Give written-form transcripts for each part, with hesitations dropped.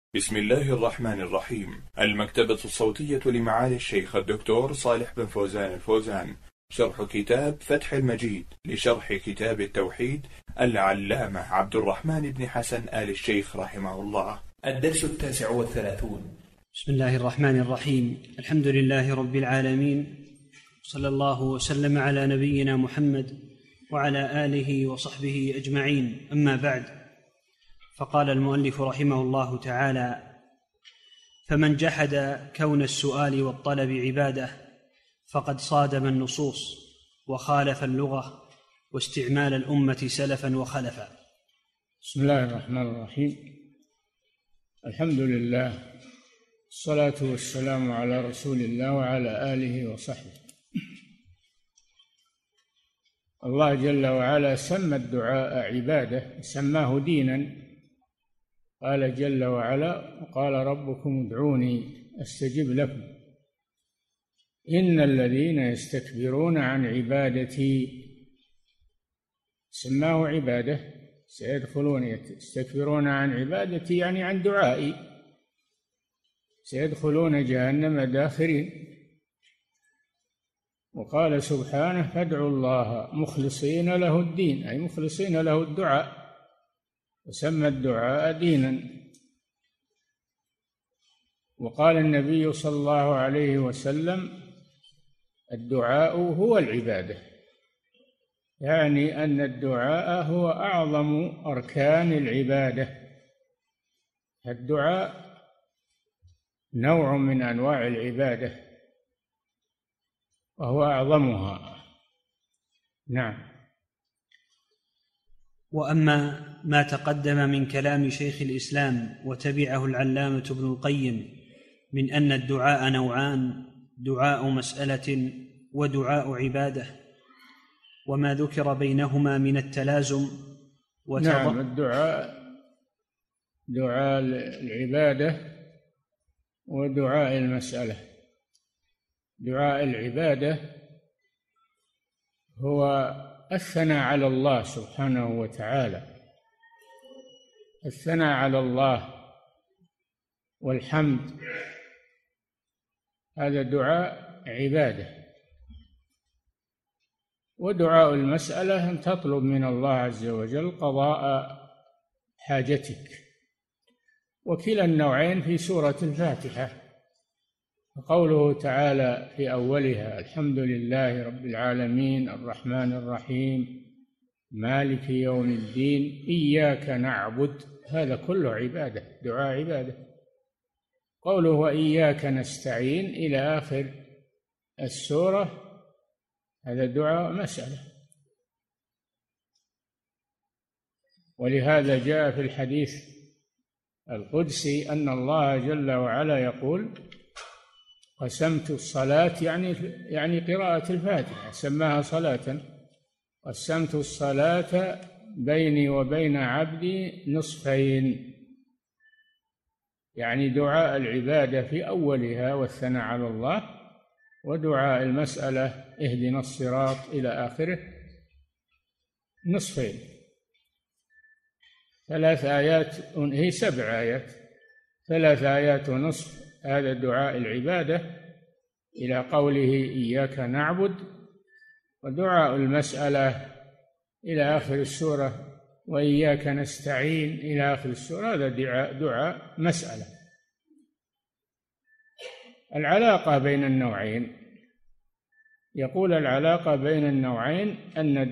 بسم الله الرحمن الرحيم. المكتبة الصوتية لمعالي الشيخ الدكتور صالح بن فوزان الفوزان، شرح كتاب فتح المجيد لشرح كتاب التوحيد العلامة عبد الرحمن بن حسن آل الشيخ رحمه الله. الدرس 39. بسم الله الرحمن الرحيم. الحمد لله رب العالمين، صلى الله وسلم على نبينا محمد وعلى آله وصحبه أجمعين، أما بعد. فقال المؤلف رحمه الله تعالى: فمن جحد كون السؤال والطلب عبادة فقد صادم النصوص وخالف اللغة واستعمال الأمة سلفا وخلفا. بسم الله الرحمن الرحيم. الحمد لله، الصلاة والسلام على رسول الله وعلى آله وصحبه. الله جل وعلا سمى الدعاء عبادة، سماه دينا. قال جل وعلا: وقال ربكم ادعوني أستجب لكم إن الذين يستكبرون عن عبادتي. سماه عبادة، سيدخلون يستكبرون عن عبادتي يعني عن دعائي، سيدخلون جهنم داخرين. وقال سبحانه: فادعوا الله مخلصين له الدين، أي مخلصين له الدعاء، وسمى الدعاء دينا. وقال النبي صلى الله عليه وسلم: الدعاء هو العبادة، يعني أن الدعاء هو أعظم أركان العبادة. الدعاء نوع من أنواع العبادة وهو أعظمها. نعم. وأما ما تقدم من كلام شيخ الإسلام وتبعه العلامة ابن القيم من أن الدعاء نوعان: دعاء مسألة ودعاء عبادة، وما ذكر بينهما من التلازم نعم، الدعاء دعاء العبادة ودعاء المسألة. دعاء العبادة هو الثناء على الله سبحانه وتعالى، الثناء على الله والحمد، هذا دعاء عبادة. ودعاء المسألة أن تطلب من الله عز وجل قضاء حاجتك. وكلا النوعين في سورة الفاتحة، قوله تعالى في أولها: الحمد لله رب العالمين الرحمن الرحيم مالك يوم الدين إياك نعبد، هذا كله عبادة، دعاء عبادة. قوله وإياك نستعين إلى آخر السورة، هذا دعاء مسألة. ولهذا جاء في الحديث القدسي أن الله جل وعلا يقول: قسمت الصلاة، يعني قراءة الفاتحة، سماها صلاة. قسمت الصلاة بيني وبين عبدي نصفين، يعني دعاء العبادة في أولها والثناء على الله، ودعاء المسألة اهدنا الصراط إلى آخره نصفين. 3 آيات، هي 7 آيات، 3 آيات ونصف، هذا دعاء العبادة إلى قوله إياك نعبد. ودعاء المسألة إلى آخر السورة وإياك نستعين إلى آخر السورة، هذا دعاء مسألة. العلاقة بين النوعين، يقول العلاقة بين النوعين أن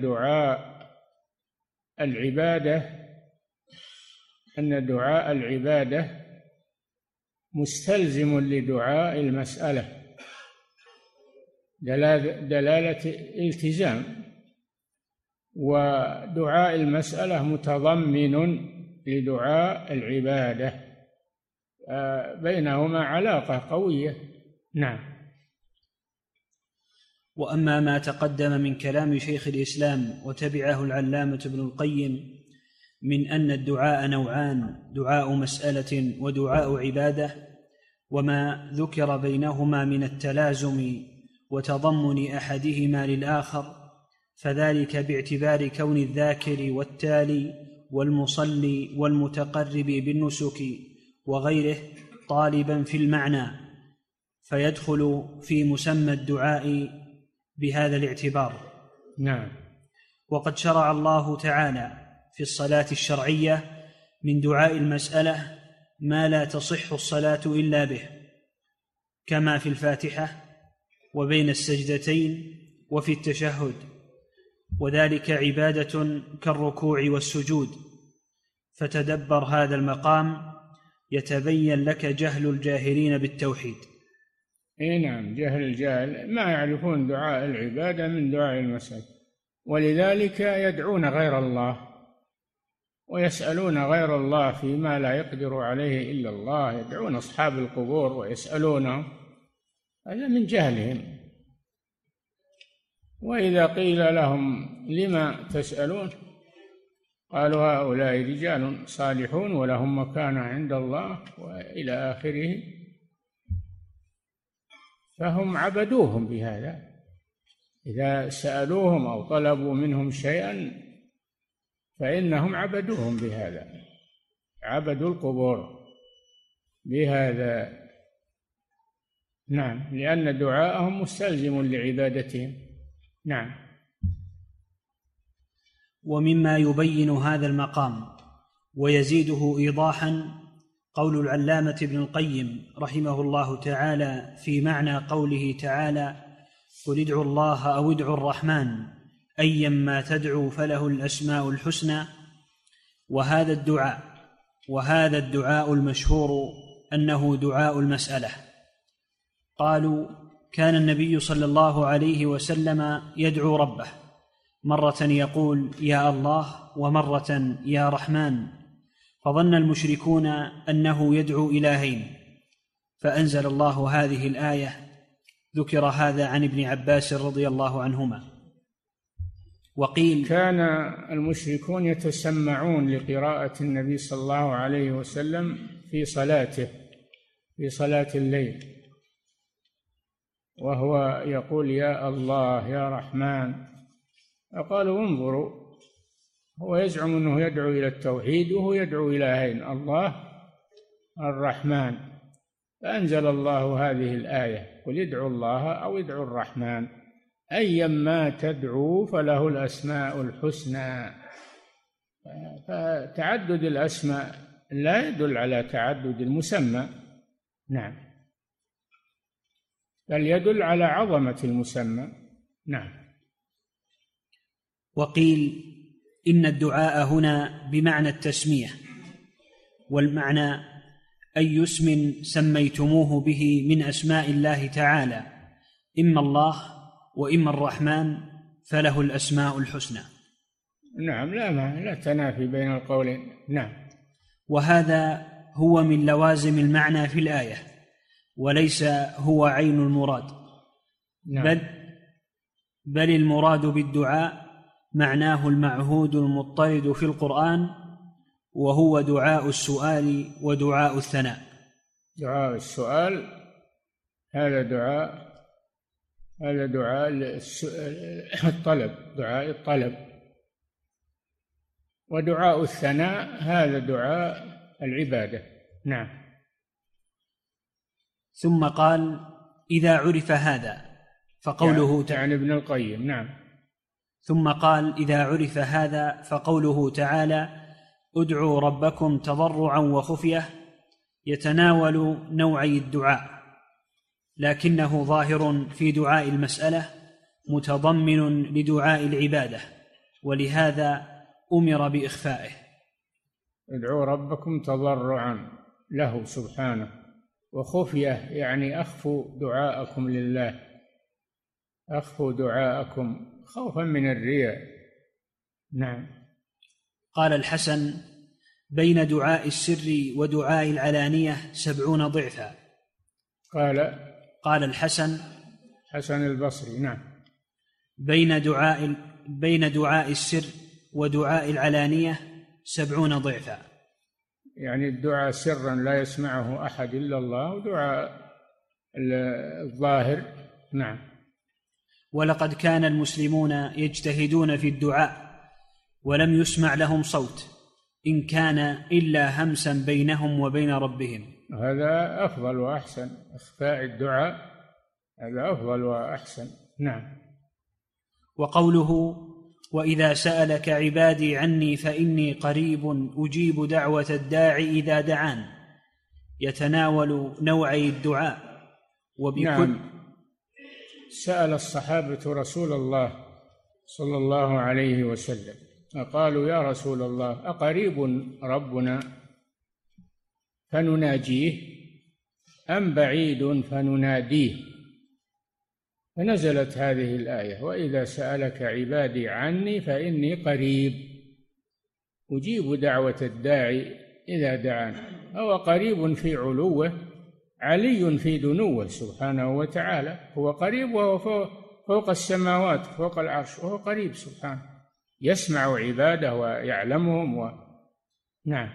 دعاء العبادة مستلزم لدعاء المسألة دلالة التزام، ودعاء المسألة متضمن لدعاء العبادة، بينهما علاقة قوية. نعم. وأما ما تقدم من كلام شيخ الإسلام وتبعه العلامة ابن القيم من أن الدعاء نوعان: دعاء مسألة ودعاء عبادة، وما ذكر بينهما من التلازم وتضمن أحدهما للآخر، فذلك باعتبار كون الذاكر والتالي والمصلي والمتقرب بالنسك وغيره طالبا في المعنى، فيدخل في مسمى الدعاء بهذا الاعتبار. نعم. وقد شرع الله تعالى في الصلاة الشرعية من دعاء المسألة ما لا تصح الصلاة إلا به، كما في الفاتحة وبين السجدتين وفي التشهد، وذلك عبادة كالركوع والسجود. فتدبر هذا المقام يتبين لك جهل الجاهلين بالتوحيد. نعم، جهل الجاهل ما يعرفون دعاء العبادة من دعاء المسألة، ولذلك يدعون غير الله ويسألون غير الله فيما لا يقدر عليه إلا الله، يدعون أصحاب القبور ويسألونهم، هذا من جهلهم. وإذا قيل لهم لما تسألون قالوا هؤلاء رجال صالحون ولهم مكانة عند الله وإلى آخره، فهم عبدوهم بهذا. إذا سألوهم أو طلبوا منهم شيئا فإنهم عبدوهم بهذا، عبدوا القبور بهذا. نعم، لأن دعاءهم مستلزم لعبادتهم. نعم. ومما يبين هذا المقام ويزيده إيضاحا قول العلامة ابن القيم رحمه الله تعالى في معنى قوله تعالى: قل ادعوا الله أو ادعوا الرحمن أيما تدعوا فله الأسماء الحسنى. وهذا الدعاء المشهور أنه دعاء المسألة. قالوا: كان النبي صلى الله عليه وسلم يدعو ربه، مرة يقول يا الله ومرة يا رحمن، فظن المشركون أنه يدعو إلهين، فأنزل الله هذه الآية. ذكر هذا عن ابن عباس رضي الله عنهما. وقيل: كان المشركون يتسمعون لقراءة النبي صلى الله عليه وسلم في صلاته، في صلاة الليل، وهو يقول يا الله يا رحمن. فقالوا انظروا، هو يزعم أنه يدعو إلى التوحيد وهو يدعو إلهين، الله الرحمن. فأنزل الله هذه الآية: قل ادعوا الله أو ادعوا الرحمن أيما تدعوا فله الأسماء الحسنى. فتعدد الأسماء لا يدل على تعدد المسمى، نعم، بل يدل على عظمة المسمى. نعم. وقيل إن الدعاء هنا بمعنى التسمية، والمعنى أي اسم سميتموه به من أسماء الله تعالى، إما الله وإما الرحمن، فله الأسماء الحسنى. نعم، لا تنافي بين القولين. نعم. وهذا هو من لوازم المعنى في الآية، وليس هو عين المراد. نعم. بل المراد بالدعاء معناه المعهود المضطرد في القرآن، وهو دعاء السؤال ودعاء الثناء. دعاء السؤال هذا دعاء الطلب، دعاء الطلب. ودعاء الثناء هذا دعاء العبادة. نعم. ثم قال: إذا عرف هذا فقوله يعني ابن القيم. نعم. ثم قال: إذا عرف هذا فقوله تعالى: ادعوا ربكم تضرعا وخفية، يتناول نوعي الدعاء، لكنه ظاهر في دعاء المسألة متضمن لدعاء العبادة، ولهذا أمر بإخفائه. ادعوا ربكم تضرعا له سبحانه، وخفية يعني أخفوا دعاءكم لله، أخفوا دعاءكم خوفا من الرياء. نعم. قال الحسن: بين دعاء السر ودعاء العلانية 70 ضعفا. قال الحسن، حسن البصري. نعم. بين دعاء السر ودعاء العلانية 70 ضعفا، يعني الدعاء سرا لا يسمعه أحد إلا الله، ودعاء الظاهر. نعم. ولقد كان المسلمون يجتهدون في الدعاء ولم يسمع لهم صوت إن كان إلا همسا بينهم وبين ربهم. هذا أفضل وأحسن، إخفاء الدعاء هذا أفضل وأحسن. نعم. وقوله وإذا سألك عبادي عني فإني قريب أجيب دعوة الداعي إذا دعان، يتناول نوعي الدعاء وبكل. نعم. سأل الصحابة رسول الله صلى الله عليه وسلم فقالوا يا رسول الله أقريب ربنا فنناجيه أم بعيد فنناديه؟ فنزلت هذه الآية وإذا سألك عبادي عني فإني قريب أجيب دعوة الداعي إذا دعان. هو قريب في علوه، علي في دنوه سبحانه وتعالى. هو قريب وهو فوق السماوات فوق العرش، وهو قريب سبحانه، يسمع عباده ويعلمهم نعم.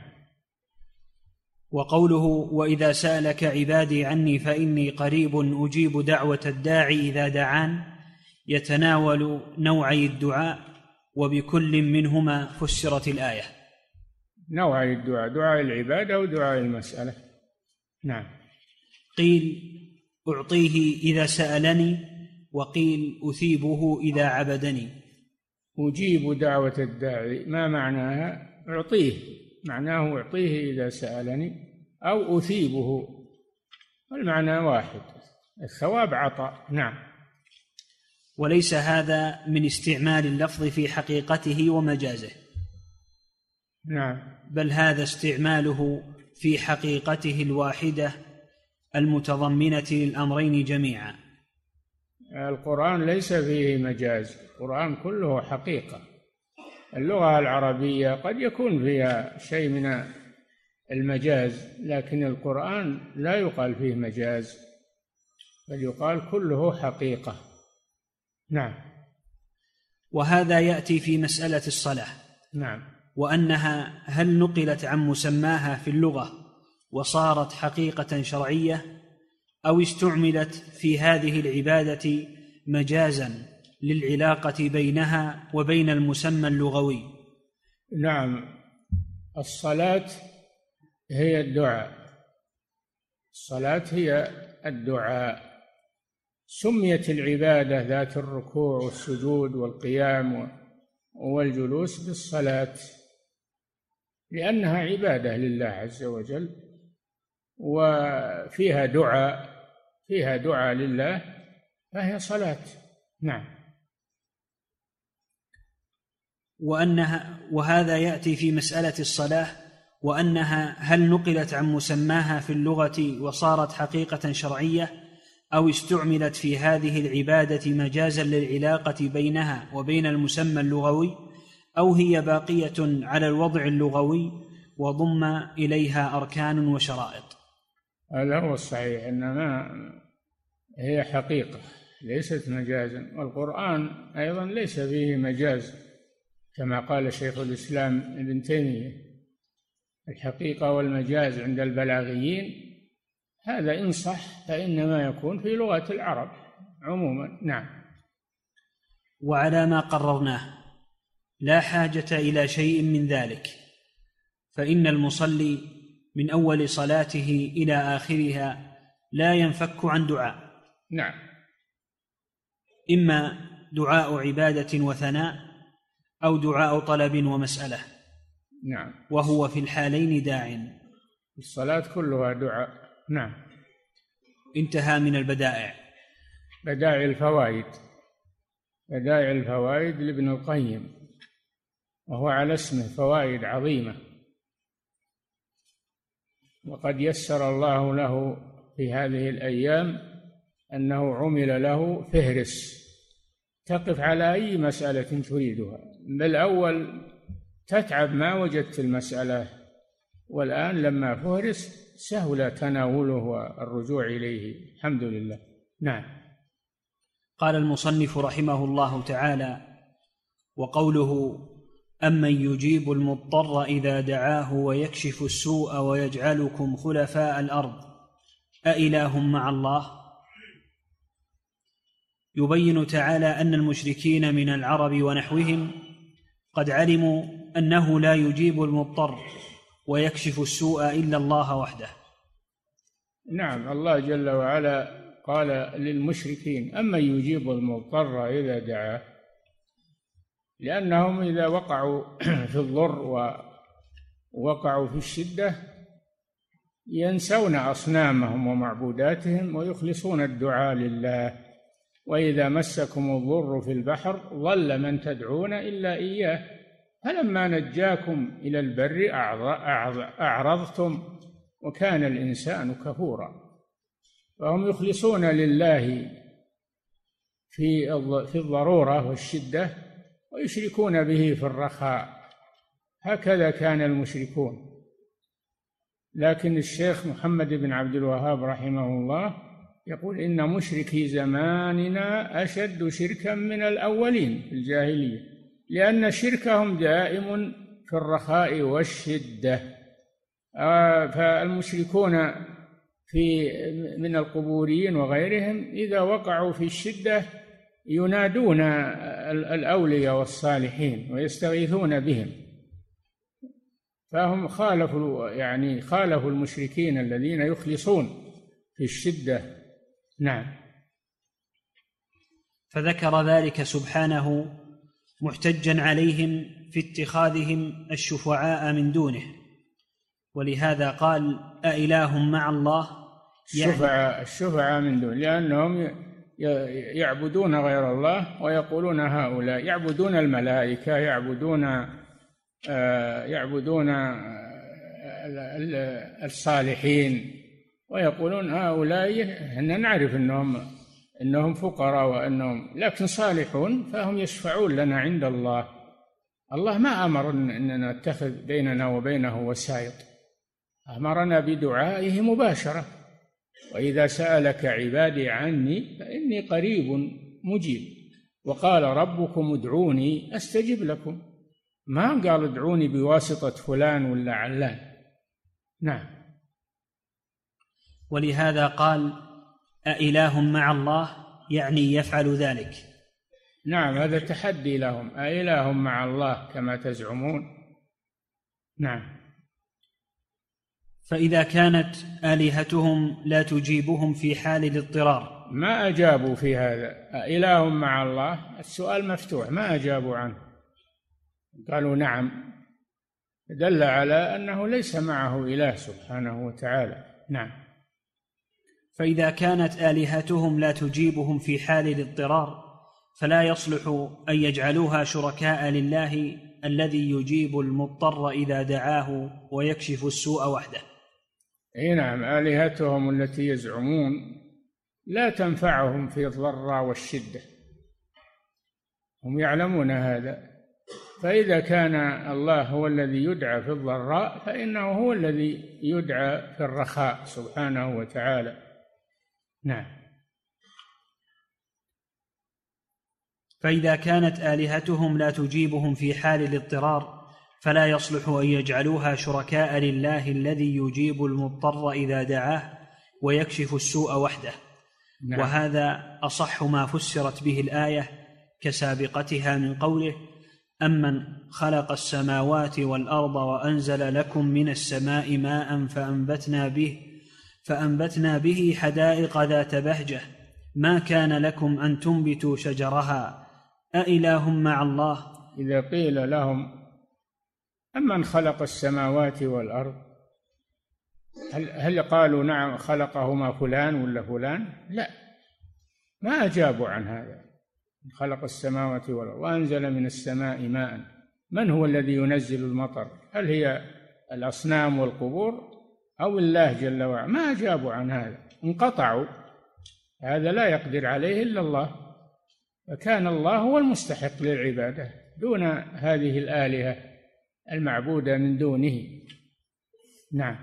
وقوله وإذا سألك عبادي عني فإني قريب أجيب دعوة الداعي إذا دعان، يتناول نوعي الدعاء وبكل منهما فسرت الآية. نوعي الدعاء، دعاء العبادة ودعاء المسألة. نعم. قيل أعطيه إذا سألني، وقيل أثيبه إذا عبدني. أجيب دعوة الداعي ما معناها؟ أعطيه، معناه أعطيه إذا سألني، أو أثيبه، المعنى واحد، الثواب عطاء. نعم. وليس هذا من استعمال اللفظ في حقيقته ومجازه. نعم. بل هذا استعماله في حقيقته الواحدة المتضمنة للأمرين جميعا. القرآن ليس فيه مجاز، القرآن كله حقيقة. اللغة العربية قد يكون فيها شيء من المجاز، لكن القرآن لا يقال فيه مجاز، بل يقال كله حقيقة. نعم. وهذا يأتي في مسألة الصلاة. نعم. وأنها هل نقلت عن مسماها في اللغة وصارت حقيقة شرعية، أو استعملت في هذه العبادة مجازا للعلاقة بينها وبين المسمى اللغوي. نعم. الصلاة هي الدعاء، الصلاة هي الدعاء. سميت العبادة ذات الركوع والسجود والقيام والجلوس بالصلاة لأنها عبادة لله عز وجل، وفيها دعاء، فيها دعاء لله، فهي صلاة. نعم. وهذا يأتي في مسألة الصلاة، وأنها هل نقلت عن مسماها في اللغة وصارت حقيقة شرعية، أو استعملت في هذه العبادة مجازا للعلاقة بينها وبين المسمى اللغوي، أو هي باقية على الوضع اللغوي وضم إليها أركان وشرائط. هذا هو الصحيح، إنما هي حقيقة ليست مجازا. والقرآن أيضا ليس فيه مجاز كما قال شيخ الإسلام ابن تيمية. الحقيقة والمجاز عند البلاغيين هذا إن صح فإنما يكون في لغة العرب عموما. نعم. وعلى ما قررناه لا حاجة إلى شيء من ذلك، فإن المصلي من أول صلاته إلى آخرها لا ينفك عن دعاء. نعم. إما دعاء عبادة وثناء، أو دعاء طلب ومسألة. نعم. وهو في الحالين داع. الصلاة كلها دعاء. نعم. انتهى من البدائع. بدائع الفوائد. بدائع الفوائد لابن القيم، وهو على اسمه، فوائد عظيمة، وقد يسر الله له في هذه الأيام أنه عمل له فهرس تقف على أي مسألة تريدها. بالأول تتعب ما وجدت المسألة، والآن لما فهرس سهل تناوله والرجوع إليه، الحمد لله. نعم. قال المصنف رحمه الله تعالى: وقوله أمن يجيب المضطر إذا دعاه ويكشف السوء ويجعلكم خلفاء الأرض أإله مع الله. يبين تعالى أن المشركين من العرب ونحوهم قد علموا أنه لا يجيب المضطر ويكشف السوء إلا الله وحده. نعم، الله جل وعلا قال للمشركين: أمن يجيب المضطر إذا دعاه، لأنهم إذا وقعوا في الضر ووقعوا في الشدة ينسون أصنامهم ومعبوداتهم ويخلصون الدعاء لله. وإذا مسكم الضر في البحر ضل من تدعون إلا إياه فلما نجاكم إلى البر أعرضتم وكان الإنسان كفورا. فهم يخلصون لله في الضرورة والشدة ويشركون به في الرخاء. هكذا كان المشركون. لكن الشيخ محمد بن عبد الوهاب رحمه الله يقول: إن مشركي زماننا أشد شركا من الأولين في الجاهلية، لأن شركهم دائم في الرخاء والشدة. فالمشركون من القبوريين وغيرهم إذا وقعوا في الشدة ينادون الأولياء والصالحين ويستغيثون بهم، فهم خالفوا المشركين الذين يخلصون في الشدة. نعم. فذكر ذلك سبحانه محتجا عليهم في اتخاذهم الشفعاء من دونه، ولهذا قال: أإله مع الله. الشفعاء من دونه، لأنهم يعبدون غير الله ويقولون هؤلاء يعبدون الملائكة، يعبدون الصالحين، ويقولون هؤلاء إحنا نعرف إنهم فقراء لكن صالحون، فهم يشفعون لنا عند الله. الله ما أمر أننا نتخذ بيننا وبينه وسائط، أمرنا بدعائه مباشرة: وإذا سألك عبادي عني فإني قريب مجيب، وقال ربكم ادعوني أستجب لكم. ما قال ادعوني بواسطة فلان ولا علان. نعم. ولهذا قال: أإله مع الله، يعني يفعل ذلك. نعم، هذا تحدي لهم: أإله مع الله كما تزعمون. نعم. فإذا كانت آلهتهم لا تجيبهم في حال الاضطرار، ما أجابوا في هذا. أإله مع الله، السؤال مفتوح، ما أجابوا عنه، قالوا نعم، دل على أنه ليس معه إله سبحانه وتعالى. نعم. فإذا كانت آلهتهم لا تجيبهم في حال الاضطرار فلا يصلح أن يجعلوها شركاء لله الذي يجيب المضطر إذا دعاه ويكشف السوء وحده. أي نعم، آلهتهم التي يزعمون لا تنفعهم في الضراء والشدة، هم يعلمون هذا. فإذا كان الله هو الذي يدعى في الضراء فإنه هو الذي يدعى في الرخاء سبحانه وتعالى. نعم. فإذا كانت آلهتهم لا تجيبهم في حال الاضطرار فلا يصلح أن يجعلوها شركاء لله الذي يجيب المضطر إذا دعاه ويكشف السوء وحده. نعم. وهذا أصح ما فسرت به الآية كسابقتها من قوله: أمن خلق السماوات والأرض وأنزل لكم من السماء ماء فأنبتنا به حدائق ذات بهجة ما كان لكم أن تنبتوا شجرها أإله مع الله. إذا قيل لهم أمن خلق السماوات والأرض، هل قالوا نعم خلقهما فلان ولا فلان؟ لا، ما أجابوا عن هذا. خلق السماوات والأرض وأنزل من السماء ماء، من هو الذي ينزل المطر؟ هل هي الأصنام والقبور أو الله جل وعلا؟ ما أجابوا عن هذا، انقطعوا. هذا لا يقدر عليه إلا الله، فكان الله هو المستحق للعبادة دون هذه الآلهة المعبودة من دونه. نعم.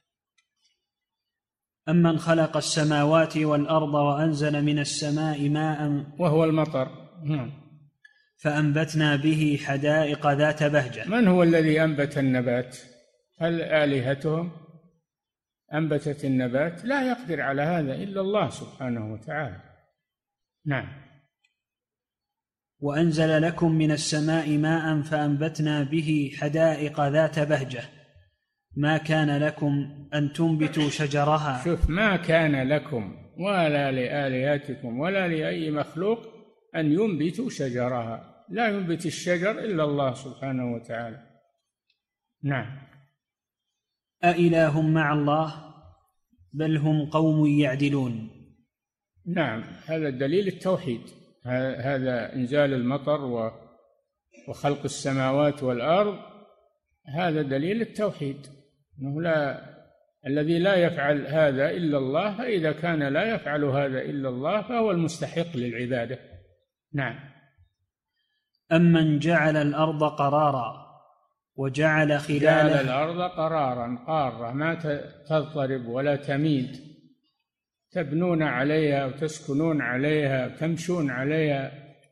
أمن خلق السماوات والأرض وأنزل من السماء ماء وهو المطر. نعم. فأنبتنا به حدائق ذات بهجة. من هو الذي أنبت النبات؟ هل آلهتهم أنبتت النبات؟ لا يقدر على هذا إلا الله سبحانه وتعالى. نعم. وأنزل لكم من السماء ماء فأنبتنا به حدائق ذات بهجة ما كان لكم أن تنبتوا شجرها. شوف، ما كان لكم ولا لآلهتكم ولا لأي مخلوق أن ينبتوا شجرها، لا ينبت الشجر إلا الله سبحانه وتعالى. نعم. أإله مع الله بل هم قوم يعدلون. نعم، هذا دليل التوحيد، هذا إنزال المطر وخلق السماوات والأرض، هذا دليل التوحيد، أنه الذي لا يفعل هذا إلا الله، فإذا كان لا يفعل هذا إلا الله فهو المستحق للعبادة. نعم. أمن جعل الأرض قرارا وجعل خلالها، جعل الأرض قرارا، قارة ما تضطرب ولا تميد، تبنون عليها وتسكنون عليها وتمشون عليها،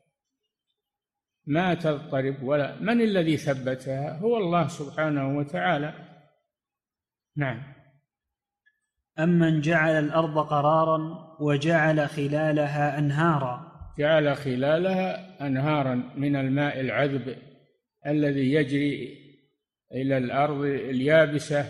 ما تضطرب ولا. من الذي ثبتها؟ هو الله سبحانه وتعالى. نعم. أمن جعل الأرض قرارا وجعل خلالها أنهارا. جعل خلالها أنهارا من الماء العذب الذي يجري إلى الأرض اليابسة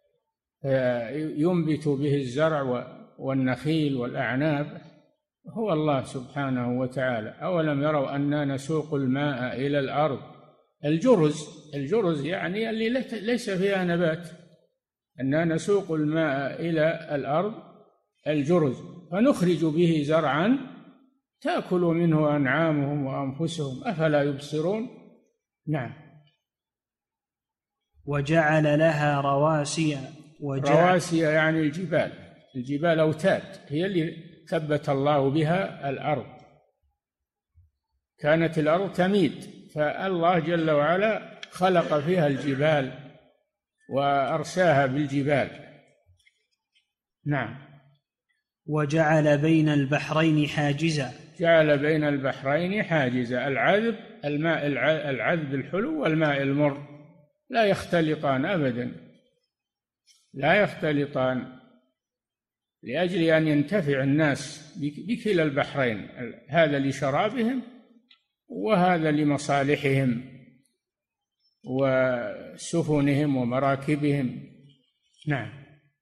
ينبت به الزرع والنخيل والأعناب، هو الله سبحانه وتعالى. أولم يروا أننا نسوق الماء إلى الأرض الجرز يعني اللي ليس فيها نبات، أننا نسوق الماء إلى الأرض الجرز فنخرج به زرعا تأكل منه أنعامهم وأنفسهم أفلا يبصرون. نعم. وجعل لها رواسي. رواسي يعني الجبال أوتاد، هي اللي ثبت الله بها الأرض. كانت الأرض تميد، فالله جل وعلا خلق فيها الجبال وأرساها بالجبال. نعم. وجعل بين البحرين حاجزا. جعل بين البحرين حاجزا، الماء العذب الحلو والماء المر لا يختلطان أبدا، لا يختلطان، لأجل أن ينتفع الناس بكلا البحرين، هذا لشرابهم وهذا لمصالحهم وسفنهم ومراكبهم. نعم.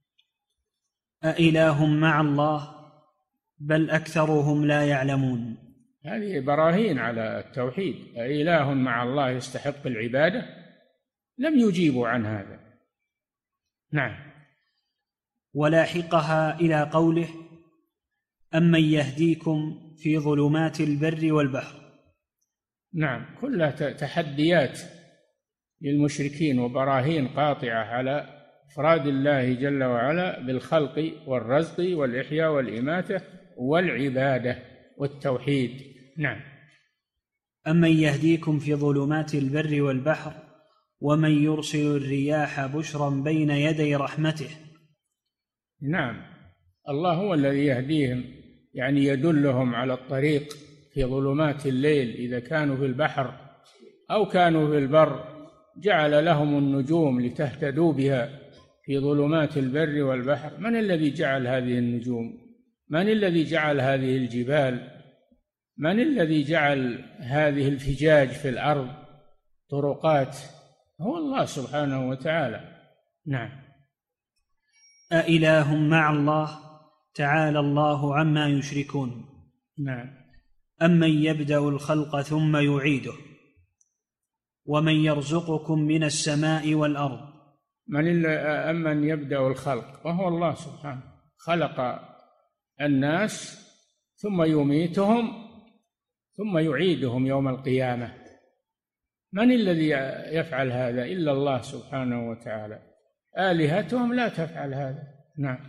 أإله مع الله بل أكثرهم لا يعلمون. هذه براهين على التوحيد. أإله مع الله يستحق العبادة؟ لم يجيبوا عن هذا. نعم. ولاحقها إلى قوله أمن يهديكم في ظلمات البر والبحر. نعم، كلها تحديات للمشركين وبراهين قاطعة على إفراد الله جل وعلا بالخلق والرزق والإحياء والإماتة والعبادة والتوحيد. نعم. أمن يهديكم في ظلمات البر والبحر ومن يرسل الرياح بشرا بين يدي رحمته. نعم، الله هو الذي يهديهم، يعني يدلهم على الطريق في ظلمات الليل إذا كانوا في البحر أو كانوا في البر، جعل لهم النجوم لتهتدوا بها في ظلمات البر والبحر. من الذي جعل هذه النجوم؟ من الذي جعل هذه الجبال؟ من الذي جعل هذه الفجاج في الأرض طرقات؟ هو الله سبحانه وتعالى. نعم. أإله مع الله تعالى الله عما يشركون. نعم. أمن يبدأ الخلق ثم يعيده ومن يرزقكم من السماء والأرض. أمن يبدأ الخلق، وهو الله سبحانه خلق الناس ثم يميتهم ثم يعيدهم يوم القيامة. من الذي يفعل هذا إلا الله سبحانه وتعالى. آلهتهم لا تفعل هذا. نعم.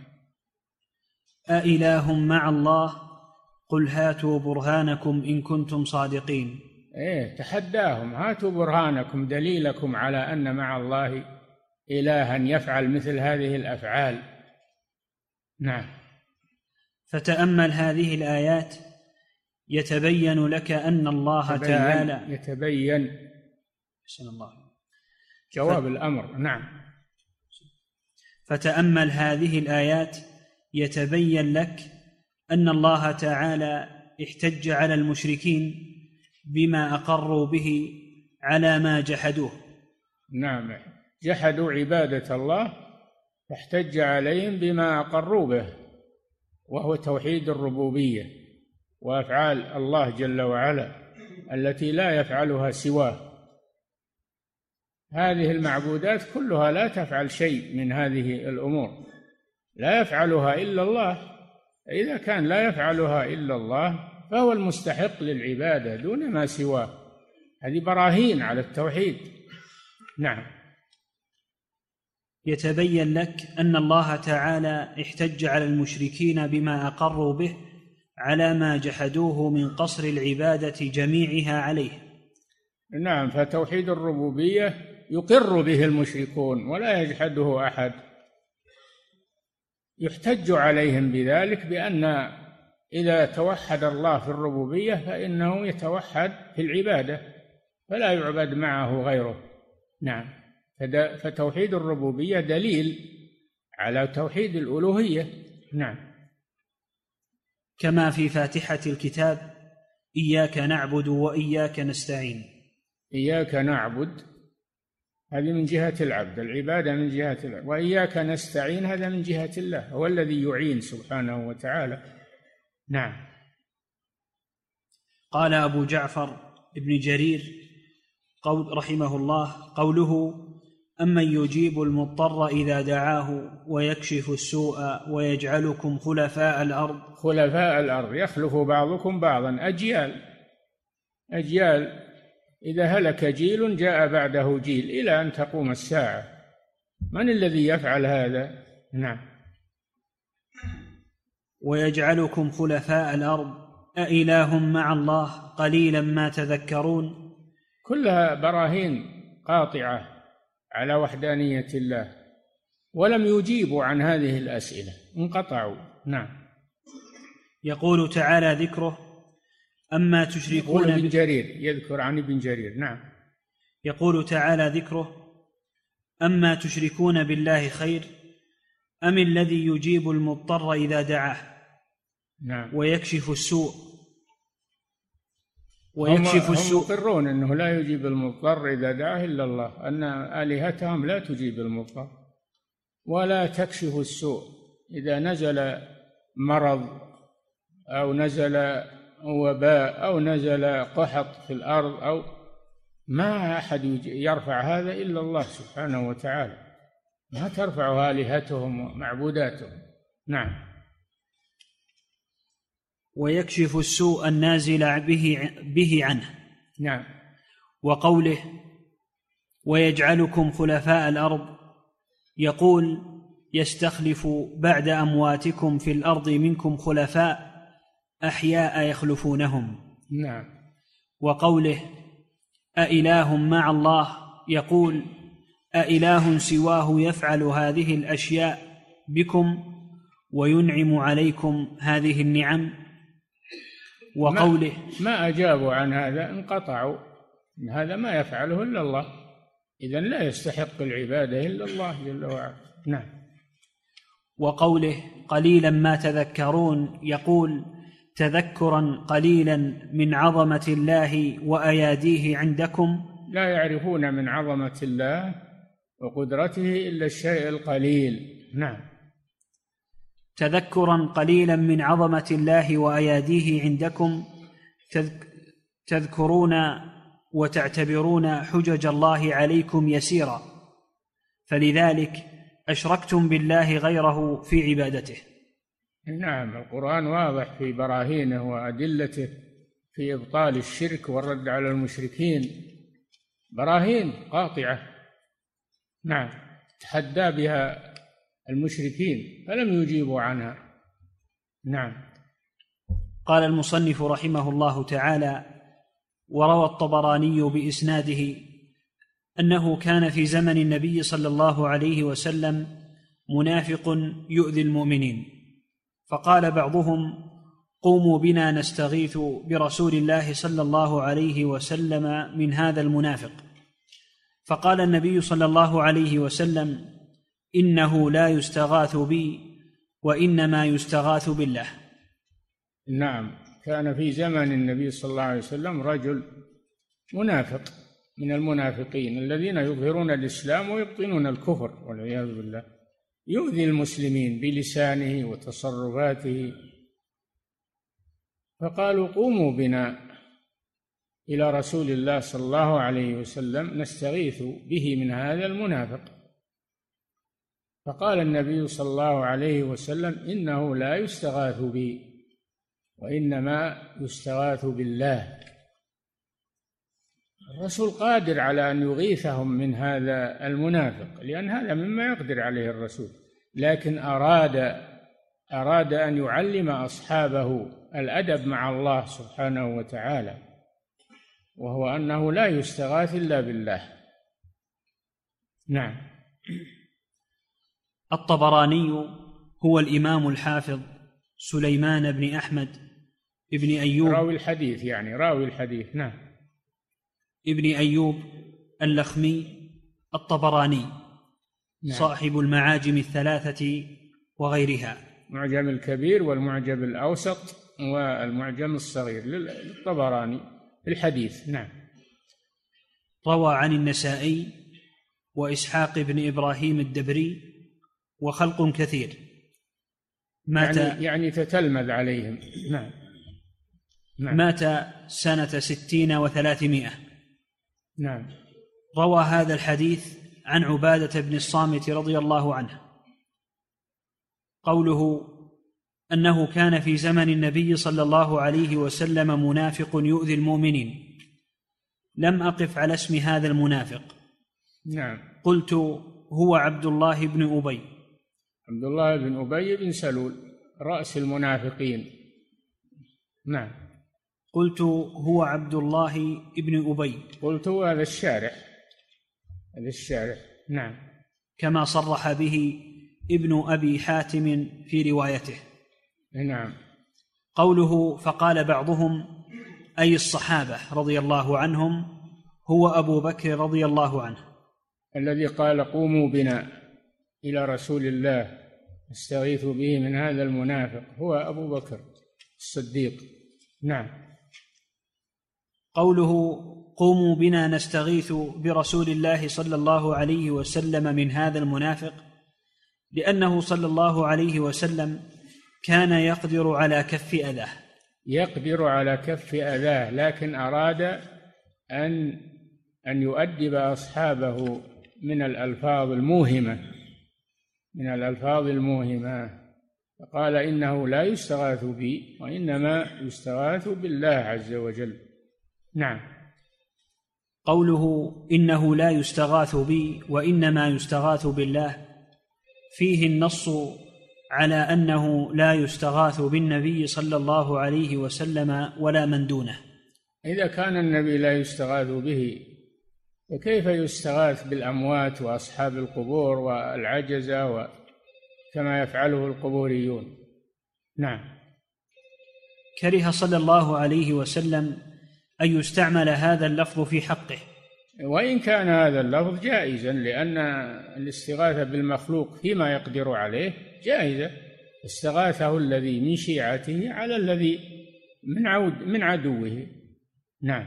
أإله مع الله قل هاتوا برهانكم إن كنتم صادقين. تحداهم، هاتوا برهانكم، دليلكم على أن مع الله إلها يفعل مثل هذه الأفعال. نعم. فتأمل هذه الآيات يتبين لك أن الله تعالى يتبين جواب الأمر. نعم. فتأمل هذه الآيات يتبين لك أن الله تعالى احتج على المشركين بما أقروا به على ما جحدوه. نعم، جحدوا عبادة الله فاحتج عليهم بما أقروا به، وهو توحيد الربوبية وأفعال الله جل وعلا التي لا يفعلها سواه. هذه المعبودات كلها لا تفعل شيء من هذه الأمور، لا يفعلها إلا الله. إذا كان لا يفعلها إلا الله فهو المستحق للعبادة دون ما سواه. هذه براهين على التوحيد. نعم. يتبين لك أن الله تعالى احتج على المشركين بما أقروا به على ما جحدوه من قصر العبادة جميعها عليه. نعم، فتوحيد الربوبية يقر به المشركون ولا يجحده أحد. يحتج عليهم بذلك بأن إذا توحد الله في الربوبية فإنه يتوحد في العبادة فلا يعبد معه غيره. نعم، فتوحيد الربوبية دليل على توحيد الألوهية. نعم. كما في فاتحة الكتاب: إياك نعبد وإياك نستعين. إياك نعبد هذه من جهة العبد، العبادة من جهة العبد، وإياك نستعين هذا من جهة الله، هو الذي يعين سبحانه وتعالى. نعم. قال أبو جعفر ابن جرير رحمه الله: قوله: أمن يجيب المضطر إذا دعاه ويكشف السوء ويجعلكم خلفاء الأرض. خلفاء الأرض، يخلف بعضكم بعضا، أجيال، إذا هلك جيل جاء بعده جيل إلى أن تقوم الساعة. من الذي يفعل هذا؟ نعم. ويجعلكم خلفاء الأرض أإله مع الله قليلا ما تذكرون. كلها براهين قاطعة على وحدانية الله، ولم يجيبوا عن هذه الأسئلة، انقطعوا. نعم. يقول تعالى ذكره: أما تشركون ابن جرير يذكر عن ابن جرير. نعم. يقول تعالى ذكره: أما تشركون بالله خير أم الذي يجيب المضطر إذا دعاه. نعم. ويكشف السوء. هم يقرون أنه لا يجيب المضطر إذا دعاه إلا الله، أن آلهتهم لا تجيب المضطر ولا تكشف السوء. إذا نزل مرض أو نزل وباء أو نزل قحط في الأرض أو ما أحد يرفع هذا إلا الله سبحانه وتعالى، ما ترفع آلهتهم ومعبوداتهم. نعم. ويكشف السوء النازل به عنه. نعم. وقوله: ويجعلكم خلفاء الأرض، يقول: يستخلف بعد أمواتكم في الأرض منكم خلفاء أحياء يخلفونهم. نعم. وقوله: أإله مع الله، يقول: أإله سواه يفعل هذه الأشياء بكم وينعم عليكم هذه النعم. وقوله: ما أجابوا عن هذا، انقطعوا، إن هذا ما يفعله إلا الله، إذن لا يستحق العبادة إلا الله جل وعلا. نعم. وقوله: قليلا ما تذكرون، يقول: تذكرا قليلا من عظمة الله وأياديه عندكم. لا يعرفون من عظمة الله وقدرته إلا الشيء القليل. نعم. تذكرا قليلا من عظمة الله وأياديه عندكم، تذكرون وتعتبرون حجج الله عليكم يسيرا، فلذلك أشركتم بالله غيره في عبادته. نعم، القرآن واضح في براهينه وأدلته في إبطال الشرك والرد على المشركين، براهين قاطعة. نعم، تحدى بها المشركين فلم يجيبوا عنها. نعم. قال المصنف رحمه الله تعالى: وروى الطبراني بإسناده أنه كان في زمن النبي صلى الله عليه وسلم منافق يؤذي المؤمنين، فقال بعضهم: قوموا بنا نستغيث برسول الله صلى الله عليه وسلم من هذا المنافق. فقال النبي صلى الله عليه وسلم: إنه لا يستغاث بي وإنما يستغاث بالله. نعم، كان في زمن النبي صلى الله عليه وسلم رجل منافق من المنافقين الذين يظهرون الإسلام ويبطنون الكفر والعياذ بالله، يؤذي المسلمين بلسانه وتصرفاته. فقالوا قوموا بنا إلى رسول الله صلى الله عليه وسلم نستغيث به من هذا المنافق. فقال النبي صلى الله عليه وسلم إنه لا يستغاث بي وإنما يستغاث بالله. الرسول قادر على أن يغيثهم من هذا المنافق، لأن هذا مما يقدر عليه الرسول، لكن أراد أن يعلم أصحابه الأدب مع الله سبحانه وتعالى، وهو أنه لا يستغاث إلا بالله. نعم. الطبراني هو الإمام الحافظ سليمان بن أحمد ابن أيوب راوي الحديث، يعني راوي الحديث. نعم. ابن أيوب اللخمي الطبراني. نعم. صاحب المعاجم الثلاثة وغيرها، المعجم الكبير والمعجم الأوسط والمعجم الصغير للطبراني الحديث. نعم. روى عن النسائي وإسحاق بن إبراهيم الدبري وخلق كثير. مات يعني تتلمذ عليهم. نعم. نعم. مات سنة 60 و300. نعم. روى هذا الحديث عن عبادة بن الصامت رضي الله عنه. قوله أنه كان في زمن النبي صلى الله عليه وسلم منافق يؤذي المؤمنين، لم أقف على اسم هذا المنافق. نعم. قلت هو عبد الله بن أبي. عبد الله بن أبي بن سلول رأس المنافقين. نعم. قلت هو عبد الله بن أبي. قلت هذا الشارح. نعم. كما صرح به ابن أبي حاتم في روايته. نعم. قوله فقال بعضهم أي الصحابة رضي الله عنهم هو أبو بكر رضي الله عنه، الذي قال قوموا بنا إلى رسول الله نستغيث به من هذا المنافق هو أبو بكر الصديق. نعم. قوله قوموا بنا نستغيث برسول الله صلى الله عليه وسلم من هذا المنافق، لأنه صلى الله عليه وسلم كان يقدر على كف أذاه، لكن أراد أن يؤدب أصحابه من الألفاظ الموهمة، فقال إنه لا يستغاث بي وإنما يستغاث بالله عز وجل. نعم. قوله إنه لا يستغاث بي وإنما يستغاث بالله فيه النص على أنه لا يستغاث بالنبي صلى الله عليه وسلم ولا من دونه. إذا كان النبي لا يستغاث به فكيف يستغاث بالأموات وأصحاب القبور والعجزة كما يفعله القبوريون؟ نعم. كره صلى الله عليه وسلم أن يستعمل هذا اللفظ في حقه، وإن كان هذا اللفظ جائزا، لأن الاستغاثة بالمخلوق فيما يقدر عليه جائزة. استغاثه الذي من شيعته على الذي من عدوه. نعم.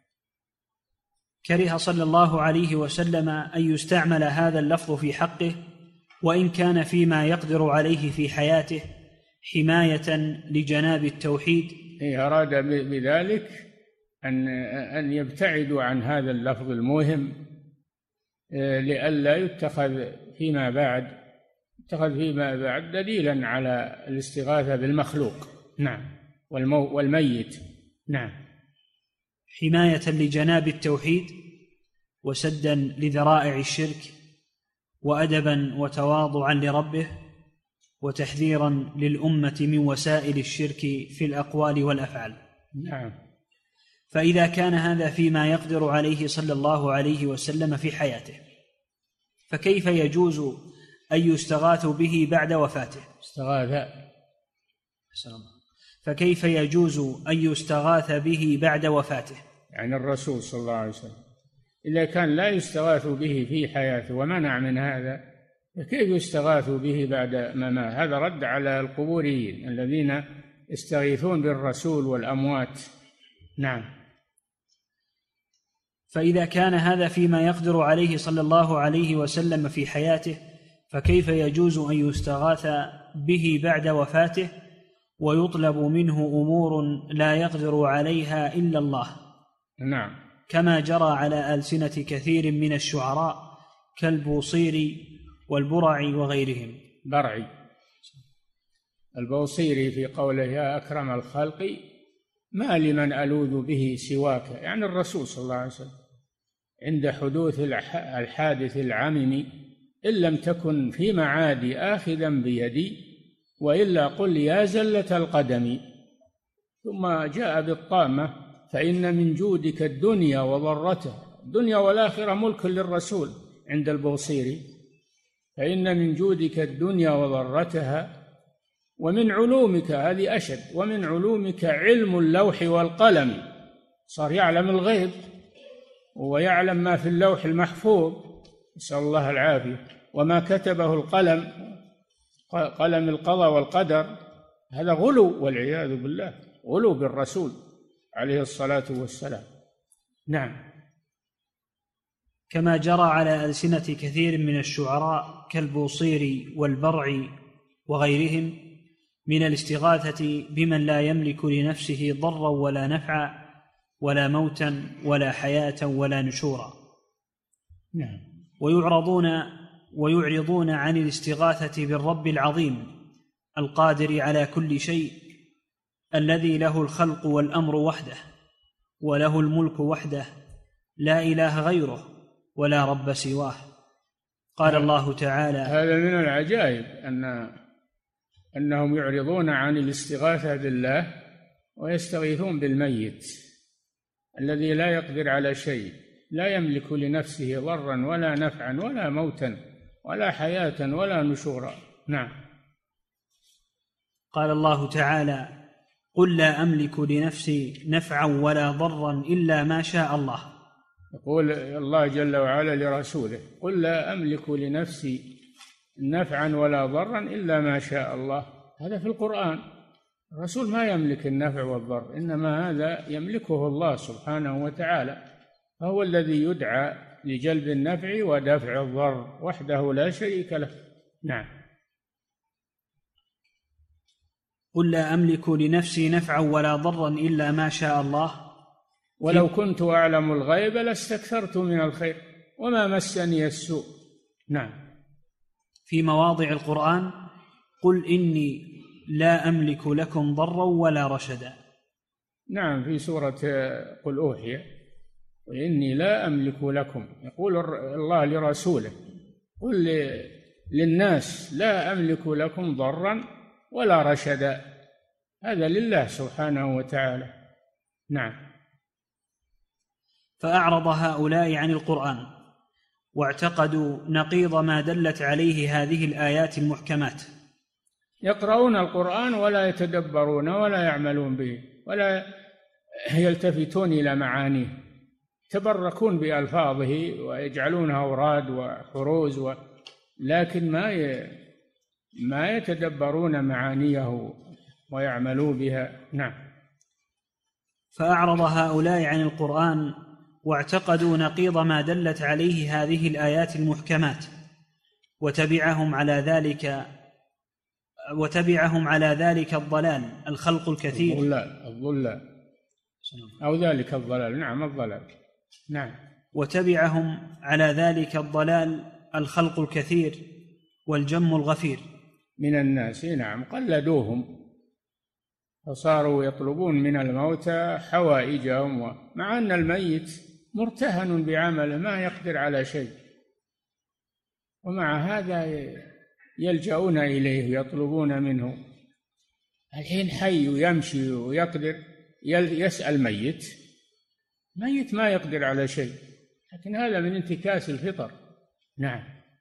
كره صلى الله عليه وسلم أن يستعمل هذا اللفظ في حقه، وإن كان فيما يقدر عليه في حياته حماية لجناب التوحيد. أراد بذلك أن يبتعدوا عن هذا اللفظ الموهم لئلا يتخذ فيما بعد دليلا على الاستغاثة بالمخلوق. نعم. والميت. نعم. حماية لجناب التوحيد وسدا لذرائع الشرك وأدبا وتواضعا لربه وتحذيرا للأمة من وسائل الشرك في الأقوال والأفعال. نعم. فإذا كان هذا فيما يقدر عليه صلى الله عليه وسلم في حياته، فكيف يجوز أن يستغاث به بعد وفاته؟ فكيف يجوز أن يستغاث به بعد وفاته؟ يعني الرسول صلى الله عليه وسلم إذا كان لا يستغاث به في حياته ومنع من هذا، فكيف يستغاث به بعد ما مات؟ هذا رد على القبوريين الذين يستغيثون بالرسول والأموات. نعم. فإذا كان هذا فيما يقدر عليه صلى الله عليه وسلم في حياته، فكيف يجوز أن يستغاث به بعد وفاته ويطلب منه أمور لا يقدر عليها إلا الله؟ نعم. كما جرى على ألسنة كثير من الشعراء كالبوصيري والبرع وغيرهم. برعي البوصيري في قوله يا أكرم الخلق ما لمن ألوذ به سواك، يعني الرسول صلى الله عليه وسلم، عند حدوث الحادث العمم إن لم تكن في معادي آخذا بيدي وإلا قل يا زلة القدم. ثم جاء بالطامة فإن من جودك الدنيا وضرتها، الدنيا والآخرة ملك للرسول عند البوصيري، فإن من جودك الدنيا وضرتها ومن علومك، هذه أشد، ومن علومك علم اللوح والقلم. صار يعلم الغيب ويعلم ما في اللوح المحفوظ، نسأل الله العافية، وما كتبه القلم، قلم القضاء والقدر، هذا غلو والعياذ بالله، غلو بالرسول عليه الصلاة والسلام. نعم. كما جرى على ألسنة كثير من الشعراء كالبوصيري والبرع وغيرهم من الاستغاثة بمن لا يملك لنفسه ضرا ولا نفعا ولا موتا ولا حياة ولا نشورا. نعم. ويعرضون عن الاستغاثة بالرب العظيم القادر على كل شيء الذي له الخلق والأمر وحده وله الملك وحده لا إله غيره ولا رب سواه. قال الله تعالى: هذا من العجائب أنهم يعرضون عن الاستغاثة بالله ويستغيثون بالميت الذي لا يقدر على شيء، لا يملك لنفسه ضرا ولا نفعا ولا موتا ولا حياة ولا نشورا. نعم. قال الله تعالى: قل لا أملك لنفسي نفعا ولا ضرا إلا ما شاء الله. يقول الله جل وعلا لرسوله: قل لا أملك لنفسي نفعا ولا ضرا إلا ما شاء الله. هذا في القرآن. الرسول ما يملك النفع والضر، إنما هذا يملكه الله سبحانه وتعالى، فهو الذي يدعى لجلب النفع ودفع الضر وحده لا شريك له. نعم. قل لا أملك لنفسي نفعا ولا ضرا إلا ما شاء الله ولو كنت أعلم الغيب لاستكثرت من الخير وما مسني السوء. نعم. في مواضع القرآن: قل إني لا أملك لكم ضرا ولا رشدا. نعم. في سورة قل أوحي: قل إني لا أملك لكم، يقول الله لرسوله: قل للناس لا أملك لكم ضرا ولا رشدا. هذا لله سبحانه وتعالى. نعم. فأعرض هؤلاء عن القرآن واعتقدوا نقيض ما دلت عليه هذه الآيات المحكمات. يقرؤون القرآن ولا يتدبرون ولا يعملون به ولا يلتفتون إلى معانيه، يتبركون بألفاظه ويجعلونها أوراد وحروز لكن ما يتدبرون معانيه ويعملوا بها. نعم. فأعرض هؤلاء عن القرآن واعتقدوا نقيض ما دلت عليه هذه الآيات المحكمات وتبعهم على ذلك الضلال الخلق الكثير، الضلال أو ذلك الضلال. نعم. الضلال. نعم. وتبعهم على ذلك الضلال الخلق الكثير والجم الغفير من الناس. نعم. قلدوهم فصاروا يطلبون من الموتى حوائجهم، مع أن الميت مرتهن بعمله ما يقدر على شيء، ومع هذا يلجؤون إليه ويطلبون منه. الحين حي ويمشي ويقدر يسأل ميت ما يقدر على شيء، لكن هذا من انتكاس الفطر. نعم.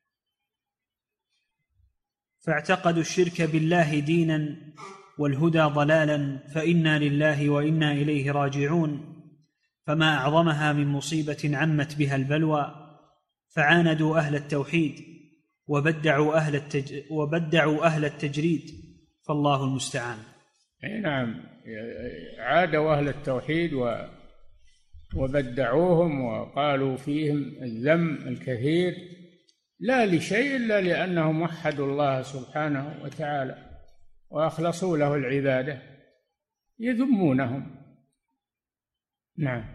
فاعتقدوا الشرك بالله دينا والهدى ضلالا، فإنا لله وإنا إليه راجعون. فما أعظمها من مصيبة عمت بها البلوى، فعاندوا أهل التوحيد وبدعوا أهل التجريد، فالله المستعان. نعم، عادوا أهل التوحيد وبدعوهم وقالوا فيهم الذم الكثير، لا لشيء إلا لأنهم وحدوا الله سبحانه وتعالى وأخلصوا له العبادة، يذمونهم. نعم.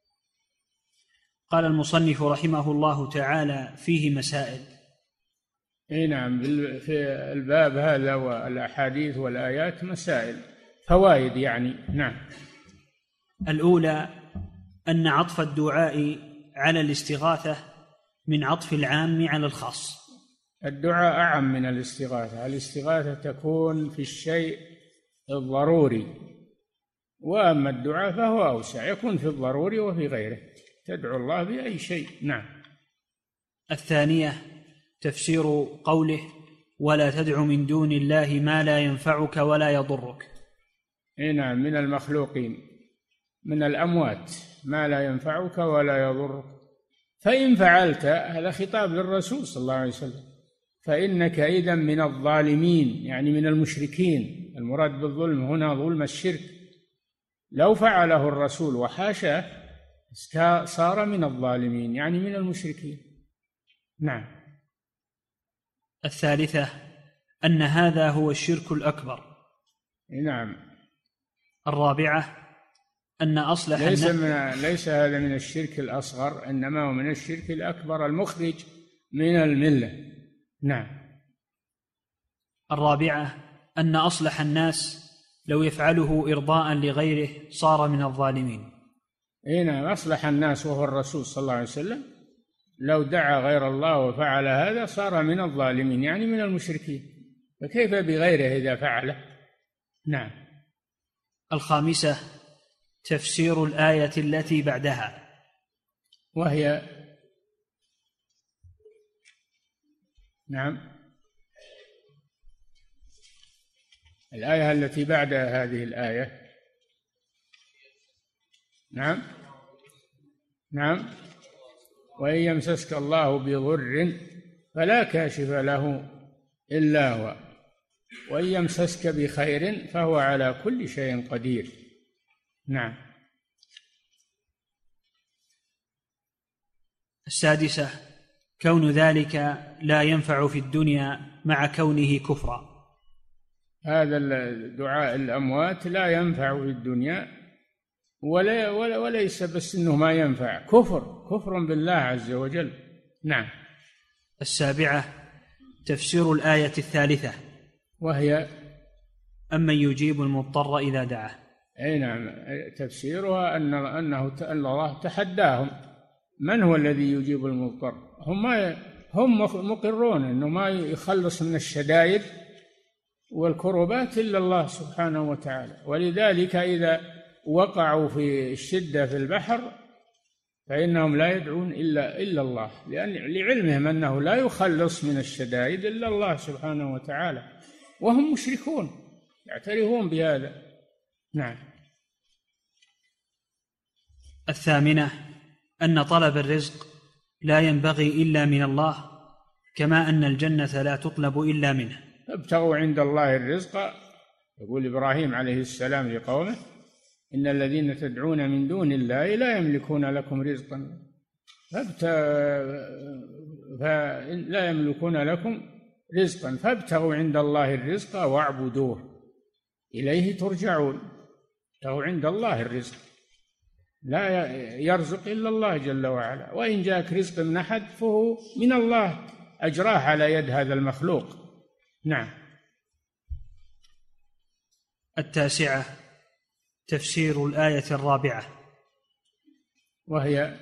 قال المصنف رحمه الله تعالى: فيه مسائل. نعم، في الباب هذا والأحاديث والآيات مسائل، فوائد يعني. نعم. الأولى أن عطف الدعاء على الاستغاثة من عطف العام على الخاص. الدعاء أعم من الاستغاثة. الاستغاثة تكون في الشيء الضروري، وأما الدعاء فهو أوسع، يكون في الضروري وفي غيره، تدعو الله بأي شيء. نعم. الثانية تفسير قوله: ولا تدع من دون الله ما لا ينفعك ولا يضرك. نعم، من المخلوقين، من الأموات، ما لا ينفعك ولا يضرك. فإن فعلت، هذا خطاب للرسول صلى الله عليه وسلم، فإنك إذا من الظالمين، يعني من المشركين. المراد بالظلم هنا ظلم الشرك. لو فعله الرسول وحاشاه صار من الظالمين، يعني من المشركين. نعم. الثالثة أن هذا هو الشرك الأكبر. نعم. الرابعة أن أصلح ليس هذا من الشرك الأصغر، إنما هو من الشرك الأكبر المخرج من الملة. نعم. الرابعة أن أصلح الناس لو يفعله إرضاء لغيره صار من الظالمين. نعم، أصلح الناس وهو الرسول صلى الله عليه وسلم، لو دعا غير الله وفعل هذا صار من الظالمين، يعني من المشركين، فكيف بغيره إذا فعله؟ نعم. الخامسة تفسير الآية التي بعدها، وهي نعم الآية التي بعد هذه الآية. نعم. نعم. وإن يمسسك الله بضر فلا كاشف له إلا هو، وإن يمسسك بخير فهو على كل شيء قدير. نعم. السادسة كون ذلك لا ينفع في الدنيا مع كونه كفرا. هذا دعاء الأموات لا ينفع في الدنيا، وليس بس إنه ما ينفع، كفر بالله عز وجل. نعم. السابعة تفسير الآية الثالثة، وهي أمن يجيب المضطر إذا دعاه. أي نعم، تفسيرها أن الله تحداهم: من هو الذي يجيب المضطر؟ هم مقرون أنه ما يخلص من الشدائد والكربات إلا الله سبحانه وتعالى، ولذلك إذا وقعوا في الشدة في البحر فإنهم لا يدعون إلا الله، لعلمهم أنه لا يخلص من الشدائد إلا الله سبحانه وتعالى، وهم مشركون يعترفون بهذا. نعم. الثامنة أن طلب الرزق لا ينبغي إلا من الله، كما أن الجنة لا تطلب إلا منه. ابتغوا عند الله الرزق. يقول إبراهيم عليه السلام لقومه: إن الذين تدعون من دون الله لا يملكون لكم رزقا لا يملكون لكم رزقا فابتغوا عند الله الرزق واعبدوه إليه ترجعون. ابتغوا عند الله الرزق، لا يرزق إلا الله جل وعلا، وإن جاءك رزق من أحد فهو من الله أجراه على يد هذا المخلوق. نعم. التاسعة تفسير الآية الرابعة، وهي: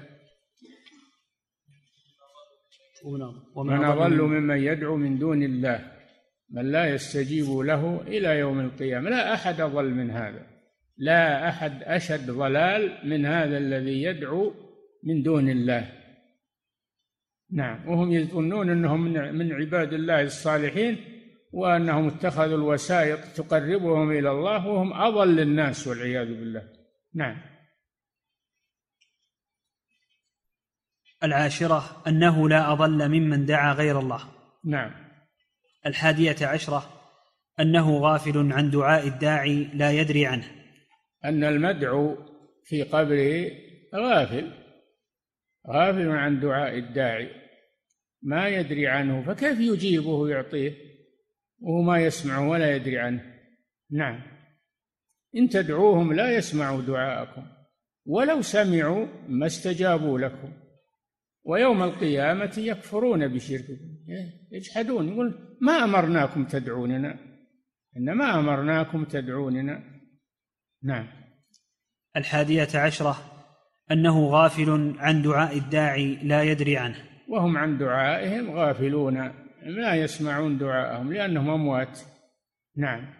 ومن أضل ممن يدعو من دون الله من لا يستجيب له إلى يوم القيامة. لا أحد أضل من هذا، لا أحد أشد ضلال من هذا الذي يدعو من دون الله. نعم. وهم يظنون أنهم من عباد الله الصالحين، وأنهم اتخذوا الوسائط تقربهم إلى الله، وهم أضل الناس والعياذ بالله. نعم. العاشرة أنه لا أضل ممن دعا غير الله. نعم. 11 أنه غافل عن دعاء الداعي لا يدري عنه. أن المدعو في قبره غافل عن دعاء الداعي ما يدري عنه، فكيف يجيبه ويعطيه وهو ما يسمعه ولا يدري عنه؟ نعم، إن تدعوهم لا يسمعوا دعاءكم ولو سمعوا ما استجابوا لكم، ويوم القيامة يكفرون بشرككم، يجحدون، يقول ما أمرناكم تدعوننا، إنما أمرناكم تدعوننا. نعم. 11 أنه غافل عن دعاء الداعي لا يدري عنه، وهم عن دعائهم غافلون، لا يسمعون دعاءهم لأنهم أموات. نعم.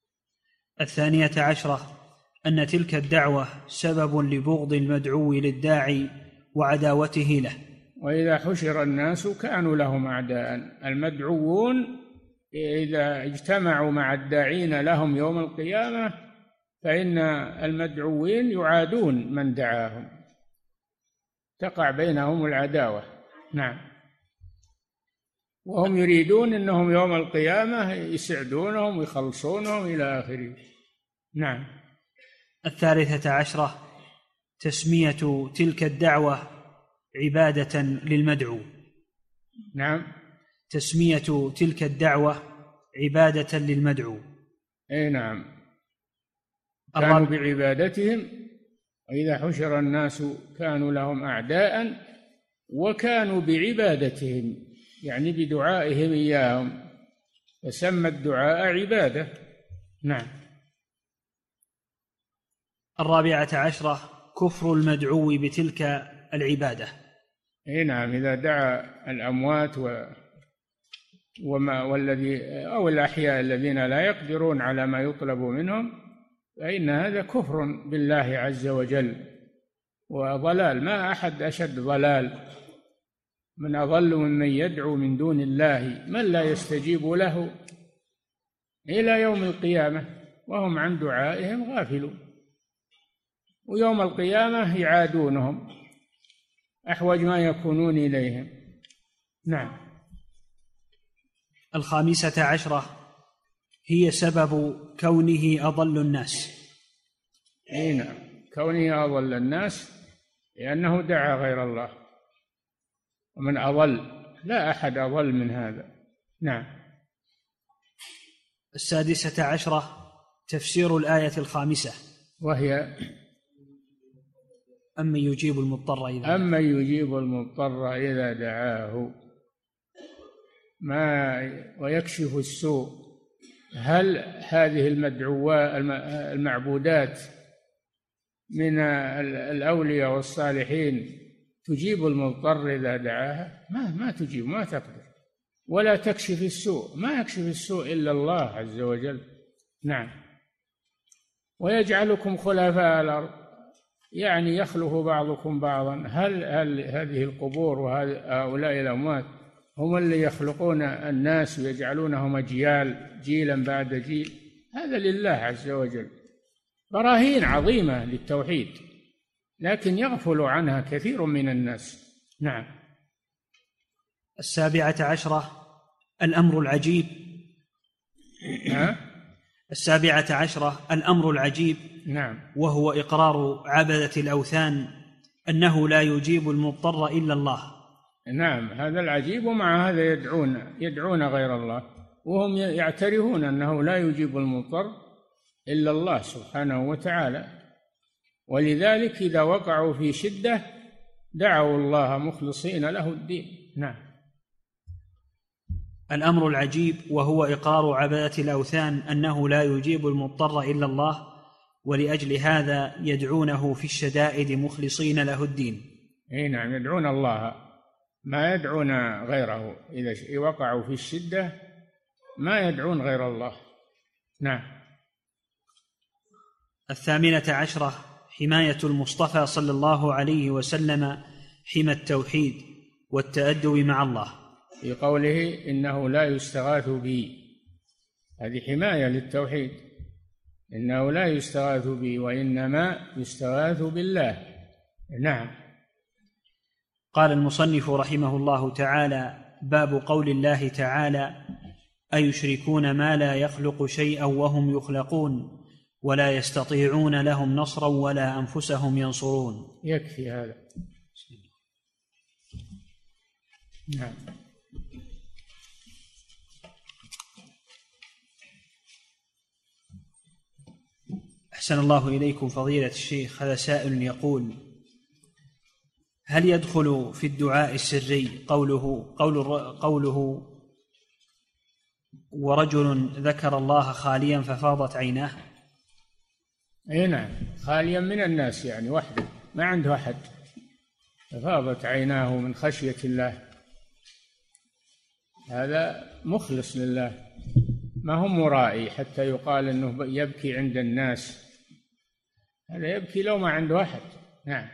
12 أن تلك الدعوة سبب لبغض المدعو للداعي وعداوته له. وإذا حشر الناس كانوا لهم أعداء، المدعوون إذا اجتمعوا مع الداعين لهم يوم القيامة فإن المدعوين يعادون من دعاهم، تقع بينهم العداوة. نعم. وهم يريدون أنهم يوم القيامة يسعدونهم ويخلصونهم إلى آخره. نعم. 13 تسمية تلك الدعوة عبادة للمدعو. نعم. تسمية تلك الدعوة عبادة للمدعو. أي نعم، كانوا بعبادتهم، وإذا حشر الناس كانوا لهم أعداء وكانوا بعبادتهم، يعني بدعائهم إياهم، فسمى الدعاء عبادة. نعم. 14 كفر المدعو بتلك العبادة. اي نعم، إذا دعا الأموات والذي أو الأحياء الذين لا يقدرون على ما يطلب منهم فإن هذا كفر بالله عز وجل وضلال، ما أحد أشد ضلال، من أضل ممن يدعو من دون الله من لا يستجيب له إلى يوم القيامة وهم عن دعائهم غافلون، ويوم القيامة يعادونهم أحوج ما يكونون إليهم. نعم. 15 هي سبب كونه أضل الناس. أي نعم، كونه أضل الناس لأنه دعا غير الله، ومن أضل لا أحد أضل من هذا. نعم. 16 تفسير الآية 5 وهي أمن يجيب المضطر إذا دعاه ويكشف السوء. هل هذه المعبودات من الأولياء والصالحين تجيب المضطر إذا دعاها؟ ما تجيب، ما تقدر، ولا تكشف السوء، ما يكشف السوء إلا الله عز وجل. نعم. ويجعلكم خلفاء الأرض، يعني يخلف بعضكم بعضا. هل هذه القبور وهؤلاء الأموات هم اللي يخلقون الناس ويجعلونهم أجيال، جيلا بعد جيل؟ هذا لله عز وجل. براهين عظيمة للتوحيد، لكن يغفل عنها كثير من الناس. نعم. 17 الأمر العجيب. 17 الأمر العجيب. نعم. وهو إقرار عبدة الأوثان أنه لا يجيب المضطر إلا الله. نعم، هذا العجيب. ومع هذا يدعون غير الله، وهم يعترفون أنه لا يجيب المضطر إلا الله سبحانه وتعالى، ولذلك إذا وقعوا في شدة دعوا الله مخلصين له الدين. نعم. الأمر العجيب وهو إقرار عبدة الأوثان أنه لا يجيب المضطر إلا الله، ولأجل هذا يدعونه في الشدائد مخلصين له الدين. أي نعم، يدعون الله، ما يدعون غيره. إذا وقعوا في الشدة ما يدعون غير الله. نعم. 18 حماية المصطفى صلى الله عليه وسلم حمى التوحيد والتأدب مع الله، في قوله إنه لا يستغاث بي، هذه حماية للتوحيد، إنه لا يستغاث بي وإنما يستغاث بالله. نعم. قال المصنف رحمه الله تعالى: باب قول الله تعالى: أيشركون ما لا يخلق شيئا وهم يخلقون ولا يستطيعون لهم نصرا ولا أنفسهم ينصرون. يكفي هذا. نعم. أحسن الله إليكم فضيلة الشيخ. هذا سائل يقول: هل يدخل في الدعاء السري قوله ورجل ذكر الله خاليا ففاضت عيناه؟ اي نعم، خاليا من الناس، يعني وحده ما عنده أحد، ففاضت عيناه من خشية الله. هذا مخلص لله، ما هو مرائي حتى يقال انه يبكي عند الناس. هذا يبكي لو ما عنده أحد. نعم.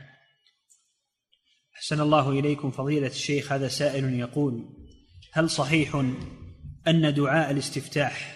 أحسن الله إليكم فضيلة الشيخ. هذا سائل يقول: هل صحيح أن دعاء الاستفتاح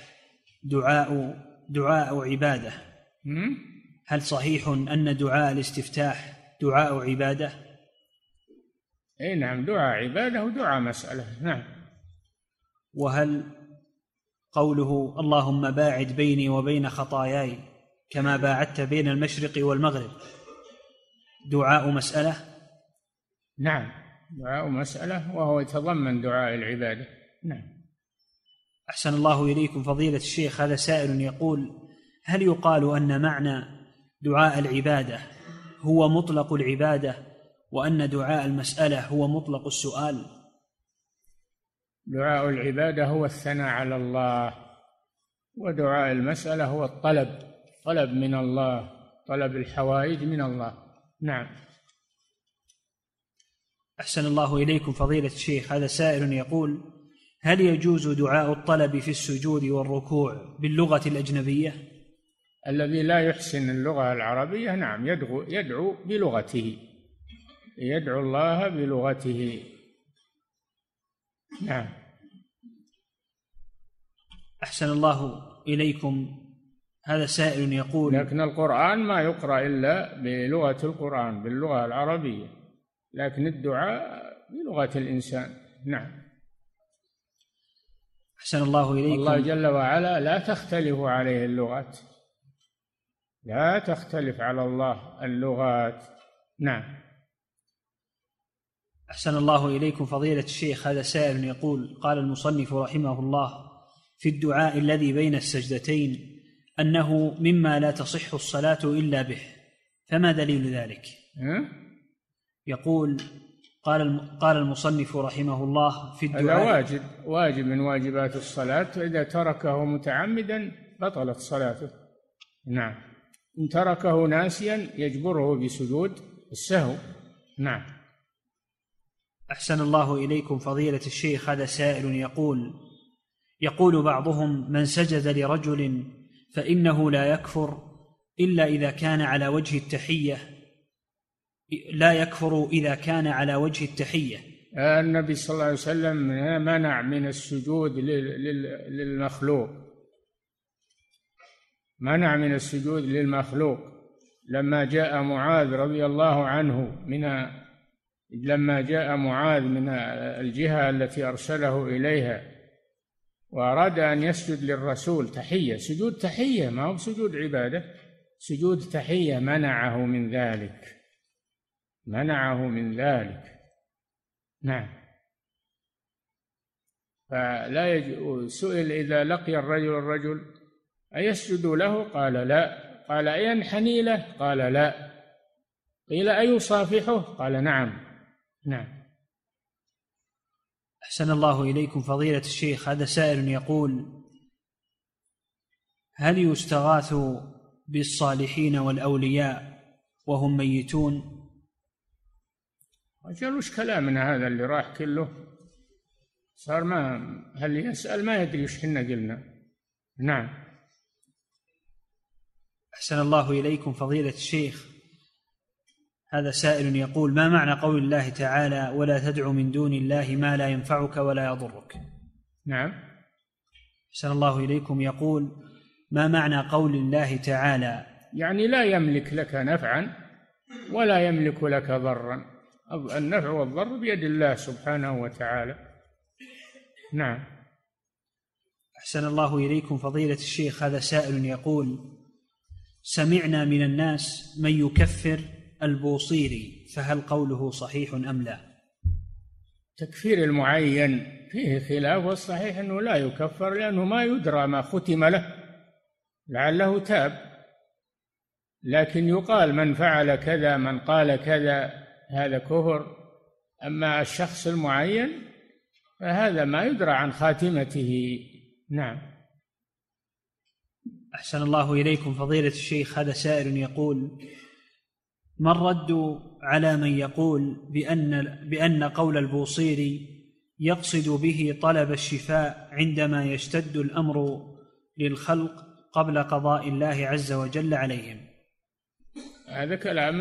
دعاء عبادة؟ هل صحيح أن دعاء الاستفتاح دعاء عبادة؟ اي نعم، دعاء عبادة ودعاء مسألة. نعم. وهل قوله اللهم باعد بيني وبين خطاياي كما باعدت بين المشرق والمغرب دعاء مسألة؟ نعم، دعاء مسألة، وهو يتضمن دعاء العبادة. نعم. أحسن الله إليكم فضيلة الشيخ. هذا سائل يقول: هل يقال أن معنى دعاء العبادة هو مطلق العبادة وأن دعاء المسألة هو مطلق السؤال؟ دعاء العبادة هو الثناء على الله، ودعاء المسألة هو طلب من الله، طلب الحوائج من الله. نعم. أحسن الله إليكم فضيلة الشيخ. هذا سائل يقول: هل يجوز دعاء الطلب في السجود والركوع باللغة الأجنبية؟ الذي لا يحسن اللغة العربية نعم يدعو بلغته، يدعو الله بلغته. نعم. أحسن الله إليكم. هذا سائل يقول: لكن القرآن ما يقرأ إلا بلغة القرآن، باللغة العربية، لكن الدعاء بلغة الإنسان. نعم. أحسن الله إليكم. الله جل وعلا لا تختلف عليه اللغات، لا تختلف على الله اللغات. نعم. أحسن الله إليكم فضيلة الشيخ. هذا سائل يقول: قال المصنف رحمه الله في الدعاء الذي بين السجدتين أنه مما لا تصح الصلاة إلا به، فما دليل ذلك؟ يقول: قال المصنف رحمه الله في الدعاء هذا واجب من واجبات الصلاة، وإذا تركه متعمدا بطلت صلاته. نعم. إن تركه ناسيا يجبره بسجود السهو. نعم. أحسن الله إليكم فضيلة الشيخ. هذا سائل يقول بعضهم: من سجد لرجل فإنه لا يكفر إلا إذا كان على وجه التحية، لا يكفر إذا كان على وجه التحية. النبي صلى الله عليه وسلم منع من السجود للمخلوق، منع من السجود للمخلوق لما جاء معاذ رضي الله عنه لما جاء معاذ من الجهة التي أرسله إليها وأراد أن يسجد للرسول تحية، سجود تحية ما هو سجود عبادة، سجود تحية، منعه من ذلك، منعه من ذلك. نعم. فلا سئل إذا لقي الرجل أيسجد له؟ قال لا. قال أينحني له؟ قال لا. قيل أيصافحه؟ قال نعم. نعم. أحسن الله إليكم فضيلة الشيخ. هذا سائل يقول: هل يستغاث بالصالحين والأولياء وهم ميتون؟ رجل وش كلامنا هذا اللي راح كله؟ صار ما هل يسأل ما يدري وش حنا قلنا. نعم. أحسن الله إليكم فضيلة الشيخ. هذا سائل يقول: ما معنى قول الله تعالى: ولا تدع من دون الله ما لا ينفعك ولا يضرك؟ نعم. أحسن الله إليكم يقول: ما معنى قول الله تعالى؟ يعني لا يملك لك نفعا ولا يملك لك ضرا، النفع والضر بيد الله سبحانه وتعالى. نعم. أحسن الله إليكم فضيلة الشيخ، هذا سائل يقول: سمعنا من الناس من يكفر البوصيري، فهل قوله صحيح أم لا؟ تكفير المعين فيه خلاف، والصحيح أنه لا يكفر، لأنه ما يدرى ما ختم له، لعله تاب، لكن يقال من فعل كذا، من قال كذا، هذا كفر. أما الشخص المعين فهذا ما يدرى عن خاتمته. نعم. أحسن الله إليكم فضيلة الشيخ، هذا سائل يقول: ما الرد على من يقول بأن قول البوصيري يقصد به طلب الشفاء عندما يشتد الأمر للخلق قبل قضاء الله عز وجل عليهم؟ هذا كلام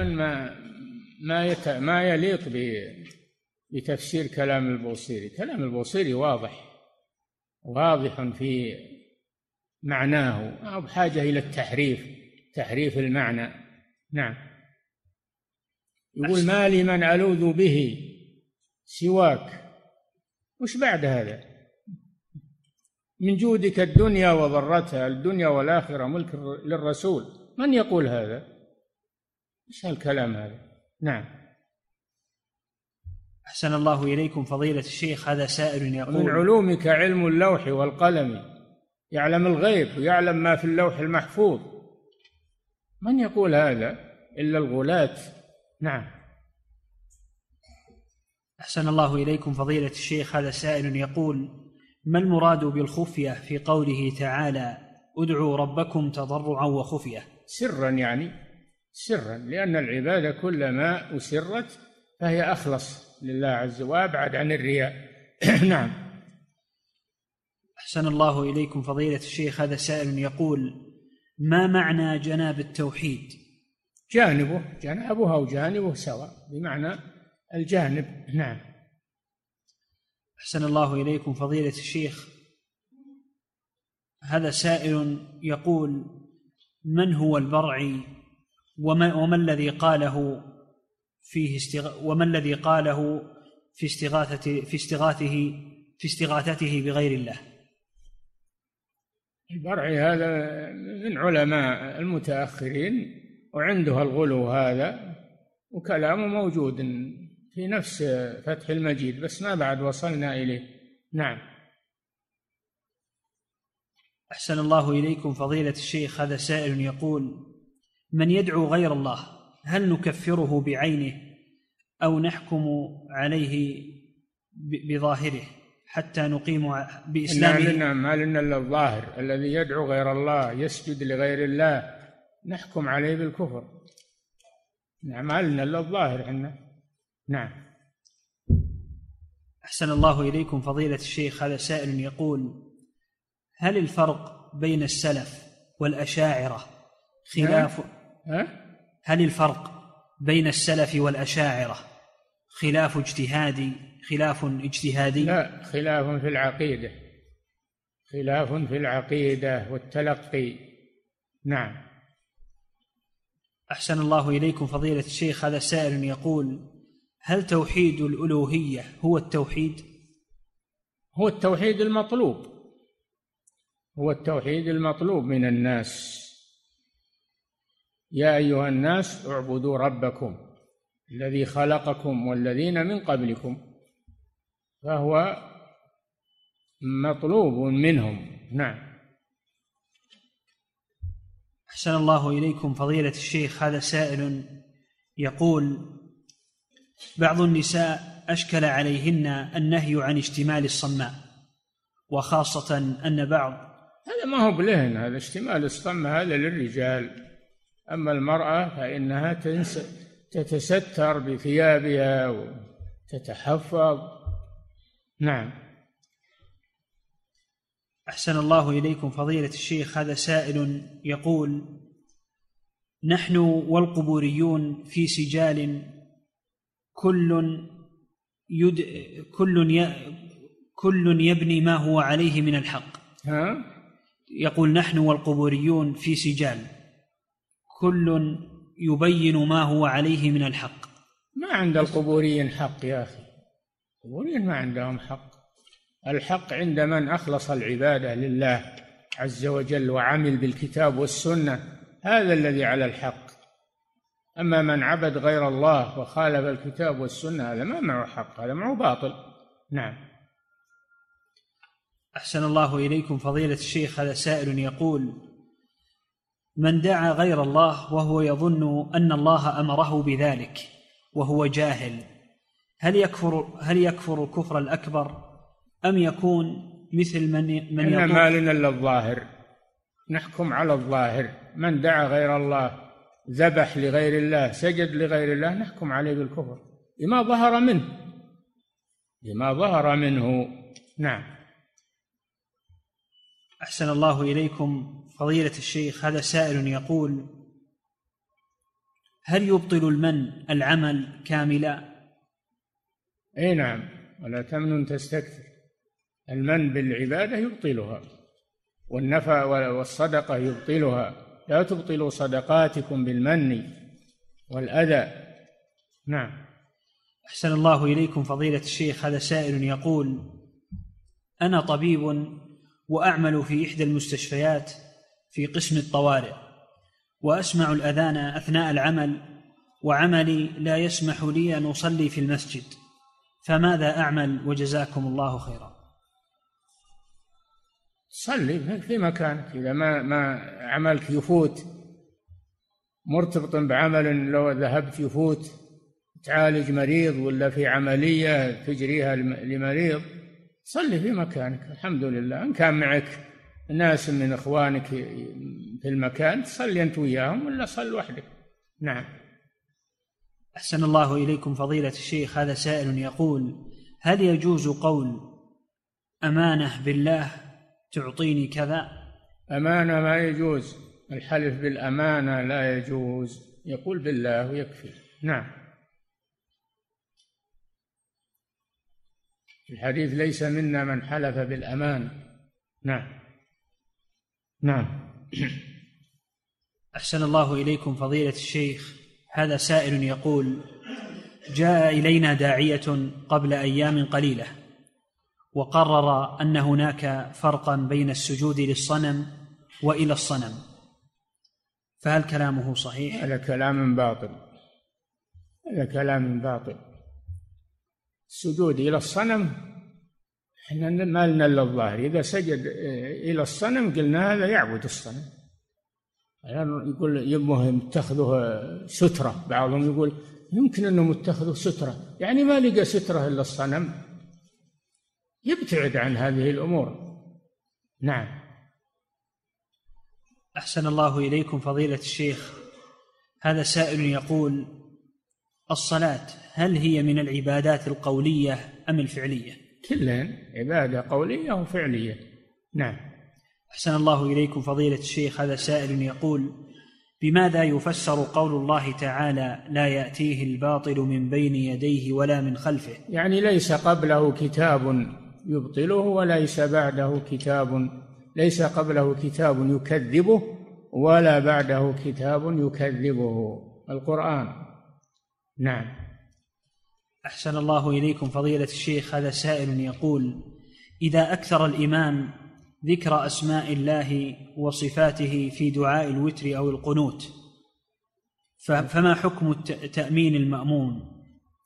ما يليق بتفسير كلام البوصيري. كلام البوصيري واضح في معناه، أو بحاجة إلى تحريف المعنى. نعم. يقول: ما لمن ألوذ به سواك. وش بعد هذا؟ من جودك الدنيا وضرتها، الدنيا والآخرة ملك للرسول. من يقول هذا؟ ايش هالكلام هذا؟ نعم. أحسن الله إليكم فضيلة الشيخ، هذا سائل يقول: من علومك علم اللوح والقلم، يعلم الغيب ويعلم ما في اللوح المحفوظ. من يقول هذا إلا الغلاة؟ نعم. أحسن الله إليكم فضيلة الشيخ، هذا سائل يقول: ما المراد بالخفية في قوله تعالى: ادعوا ربكم تضرعا وخفية؟ سرا، يعني سرا، لأن العبادة كلما أسرت فهي أخلص لله عز وجل وأبعد عن الرياء. نعم. أحسن الله إليكم فضيلة الشيخ، هذا سائل يقول: ما معنى جناب التوحيد؟ جنابه أو جانبه سواء، بمعنى الجانب. نعم. أحسن الله إليكم فضيلة الشيخ، هذا سائل يقول: من هو البرعي، وما الذي قاله في استغاثته بغير الله؟ البرعي هذا من علماء المتأخرين، وعنده الغلو هذا، وكلامه موجود في نفس فتح المجيد، بس ما بعد وصلنا إليه. نعم. أحسن الله إليكم فضيلة الشيخ، هذا سائل يقول: من يدعو غير الله هل نكفره بعينه أو نحكم عليه بظاهره حتى نقيم بإسلامه؟ ما لنا إلا الظاهر. الذي يدعو غير الله، يسجد لغير الله، نحكم عليه بالكفر. نعم، ما لنا إلا الظاهر عنا. نعم. أحسن الله إليكم فضيلة الشيخ، هذا سائل يقول: هل الفرق بين السلف والأشاعرة هل الفرق بين السلف والأشاعرة خلاف اجتهادي؟ لا، خلاف في العقيدة والتلقي. نعم. أحسن الله إليكم فضيلة الشيخ، هذا سائل يقول: هل توحيد الألوهية هو التوحيد؟ هو التوحيد المطلوب من الناس. يا أيها الناس اعبدوا ربكم الذي خلقكم والذين من قبلكم، فهو مطلوب منهم. نعم. أحسن الله إليكم فضيلة الشيخ، هذا سائل يقول: بعض النساء أشكل عليهن النهي عن اشتمال الصماء، وخاصة أن بعض هذا ما هو بلهن، هذا اشتمال الصماء هذا للرجال، أما المرأة فإنها تتستر بثيابها وتتحفظ. نعم. أحسن الله إليكم فضيلة الشيخ، هذا سائل يقول: نحن والقبوريون في سجال، كل يبني ما هو عليه من الحق. يقول: نحن والقبوريون في سجال، كل يبين ما هو عليه من الحق. ما عند القبوريين حق يا أخي، القبوريين ما عندهم حق. الحق عند من أخلص العبادة لله عز وجل وعمل بالكتاب والسنة، هذا الذي على الحق. أما من عبد غير الله وخالف الكتاب والسنة هذا ما معه حق، هذا معه باطل. نعم. أحسن الله إليكم فضيلة الشيخ، هذا سائل يقول: من دعا غير الله وهو يظن أن الله أمره بذلك وهو جاهل، هل يكفر الكفر الأكبر أم يكون مثل من يقول؟ ما لنا إلا الظاهر، نحكم على الظاهر. من دعا غير الله، ذبح لغير الله، سجد لغير الله، نحكم عليه بالكفر لما ظهر منه. نعم. أحسن الله إليكم فضيلة الشيخ، هذا سائل يقول: هل يبطل المن العمل كاملا؟ أي نعم، ولا تمنن تستكثر. المن بالعبادة يبطلها، والنفع والصدقة يبطلها. لا تبطلوا صدقاتكم بالمن والأذى. نعم. أحسن الله إليكم فضيلة الشيخ، هذا سائل يقول: أنا طبيب وأعمل في إحدى المستشفيات في قسم الطوارئ، وأسمع الأذان أثناء العمل، وعملي لا يسمح لي أن أصلي في المسجد، فماذا أعمل وجزاكم الله خيرا؟ صلي في مكانك. إذا ما عملك يفوت مرتبط بعمل، لو ذهبت يفوت تعالج مريض ولا في عملية تجريها لمريض، صلي في مكانك. الحمد لله. إن كان معك ناس من إخوانك في المكان تصلي أنت وياهم، ولا صل وحدك. نعم. أحسن الله إليكم فضيلة الشيخ، هذا سائل يقول: هل يجوز قول أمانة بالله تعطيني كذا؟ أمانة ما يجوز، الحلف بالأمانة لا يجوز، يقول بالله ويكفي. نعم. الحديث ليس منا من حلف بالأمانة. نعم. نعم. أحسن الله إليكم فضيلة الشيخ، هذا سائل يقول: جاء إلينا داعية قبل أيام قليلة وقرر أن هناك فرقا بين السجود للصنم وإلى الصنم، فهل كلامه صحيح؟ هذا كلام باطل، هذا كلام باطل. السجود إلى الصنم احنا ما لنا إلا الظاهر. إذا سجد إلى الصنم قلنا هذا يعبد الصنم. يقول يبغى يتخذه سترة، بعضهم يقول يمكن أنهم يتخذوا سترة، يعني ما لقى سترة إلا الصنم، يبتعد عن هذه الأمور. نعم. أحسن الله إليكم فضيلة الشيخ، هذا سائل يقول: الصلاة هل هي من العبادات القولية أم الفعلية؟ كلهن عبادة قولية وفعلية. نعم. أحسن الله إليكم فضيلة الشيخ، هذا سائل يقول: بماذا يفسر قول الله تعالى: لا يأتيه الباطل من بين يديه ولا من خلفه؟ يعني ليس قبله كتاب يبطله وليس بعده كتاب، ليس قبله كتاب يكذبه ولا بعده كتاب يكذبه، القرآن. نعم. أحسن الله إليكم فضيلة الشيخ، هذا سائل يقول: إذا أكثر الإمام ذكر أسماء الله وصفاته في دعاء الوتر أو القنوت، فما حكم تأمين المأموم؟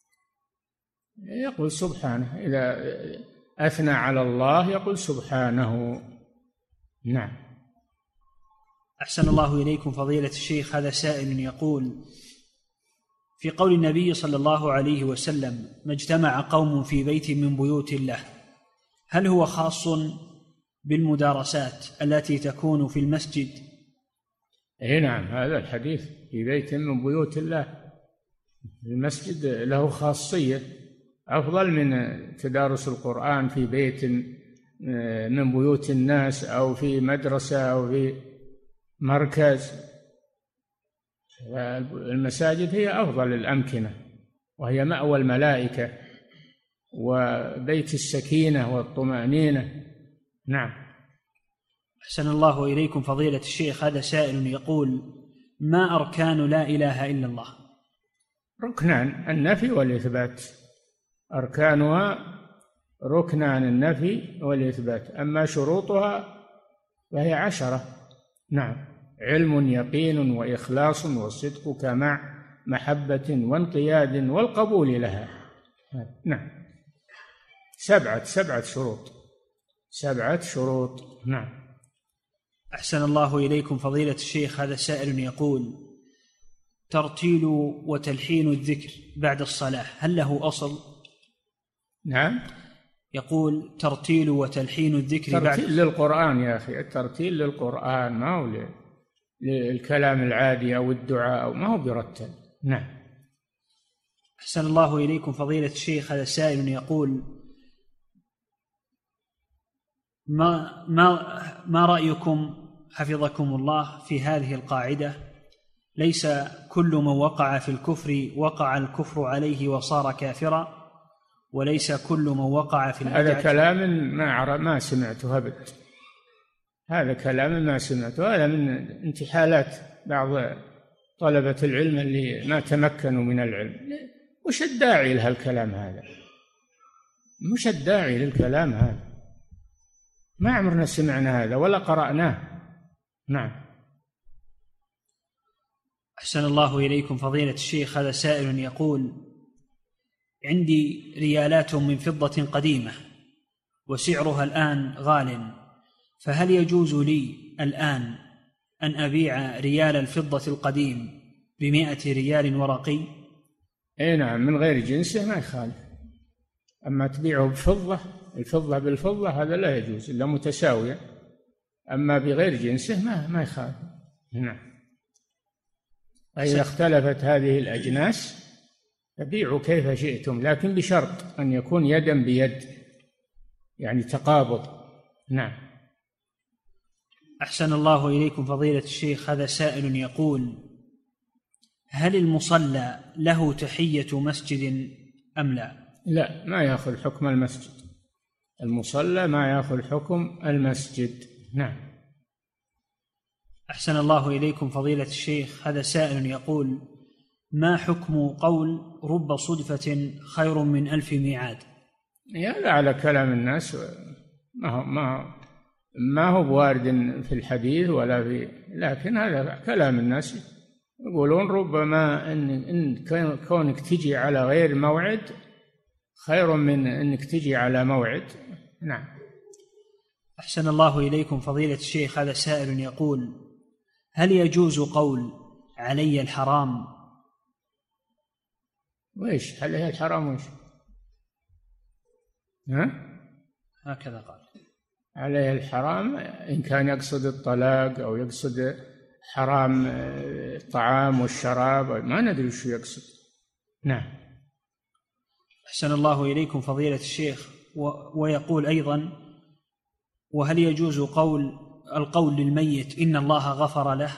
يقول سبحانه، إذا أثنى على الله يقول سبحانه. نعم. أحسن الله إليكم فضيلة الشيخ، هذا سائل يقول: في قول النبي صلى الله عليه وسلم: ما اجتمع قوم في بيت من بيوت الله، هل هو خاص بالمدارسات التي تكون في المسجد؟ اي نعم، هذا الحديث في بيت من بيوت الله، المسجد له خاصية أفضل من تدارس القرآن في بيت من بيوت الناس أو في مدرسة أو في مركز. المساجد هي أفضل الأمكنة، وهي مأوى الملائكة وبيت السكينة والطمأنينة. نعم. أحسن الله إليكم فضيلة الشيخ، هذا سائل يقول: ما أركان لا إله إلا الله؟ ركنان: النفي والإثبات. أركانها ركنان النفي والإثبات. أما شروطها فهي 10. نعم: علم، يقين، وإخلاص، وصدقك مع محبة وانقياد والقبول لها. نعم، سبعة شروط، 7 شروط. نعم. أحسن الله إليكم فضيلة الشيخ. هذا سائل يقول: ترتيل وتلحين الذكر بعد الصلاة هل له أصل؟ نعم، يقول: ترتيل وتلحين الذكر بعد ترتيل للقرآن يا أخي، الترتيل للقرآن، ما هو للكلام العادي أو الدعاء، أو ما هو برتل. نعم. أحسن الله إليكم فضيلة الشيخ. هذا سائل يقول: ما رأيكم حفظكم الله في هذه القاعدة: ليس كل من وقع في الكفر وقع الكفر عليه وصار كافرا، وليس كل من وقع في البدعة. هذا كلام ما سمعته أبدا، هذا كلام ما سمعته، هذا من انتحالات بعض طلبة العلم اللي ما تمكنوا من العلم. وش الداعي لهالكلام هذا؟ مش الداعي للكلام هذا، ما عمرنا سمعنا هذا ولا قرأناه. نعم. أحسن الله إليكم فضيلة الشيخ. هذا سائل يقول: عندي ريالات من فضة قديمة وسعرها الآن غال، فهل يجوز لي الآن أن أبيع ريال الفضة القديم ب100 ريال ورقي؟ أي نعم، من غير جنسه ما يخالف. أما تبيعه بفضة، الفضة بالفضة، هذا لا يجوز إلا متساوية. أما بغير جنسه ما يخالف. نعم. فإذا اختلفت هذه الأجناس فبيعوا كيف شئتم، لكن بشرط أن يكون يدا بيد، يعني تقابض. نعم. أحسن الله إليكم فضيلة الشيخ. هذا سائل يقول: هل المصلى له تحية مسجد أم لا؟ لا، ما يأخذ حكم المسجد، المصلى ما يأخذ حكم المسجد. نعم. أحسن الله إليكم فضيلة الشيخ. هذا سائل يقول: ما حكم قول رب صدفة خير من 1000 ميعاد؟ هذا على كلام الناس، ما هو بوارد في الحديث ولا في، لكن هذا كلام الناس. يقولون ربما إن كونك تجي على غير موعد خير من أنك تجي على موعد. نعم. أحسن الله إليكم فضيلة الشيخ. هذا سائل يقول: هل يجوز قول علي الحرام؟ وإيش عليه الحرام؟ وإيش؟ هكذا قال. عليه الحرام إن كان يقصد الطلاق أو يقصد حرام الطعام والشراب، ما ندري شو يقصد. نعم. أحسن الله إليكم فضيلة الشيخ. ويقول أيضا: وهل يجوز القول للميت إن الله غفر له؟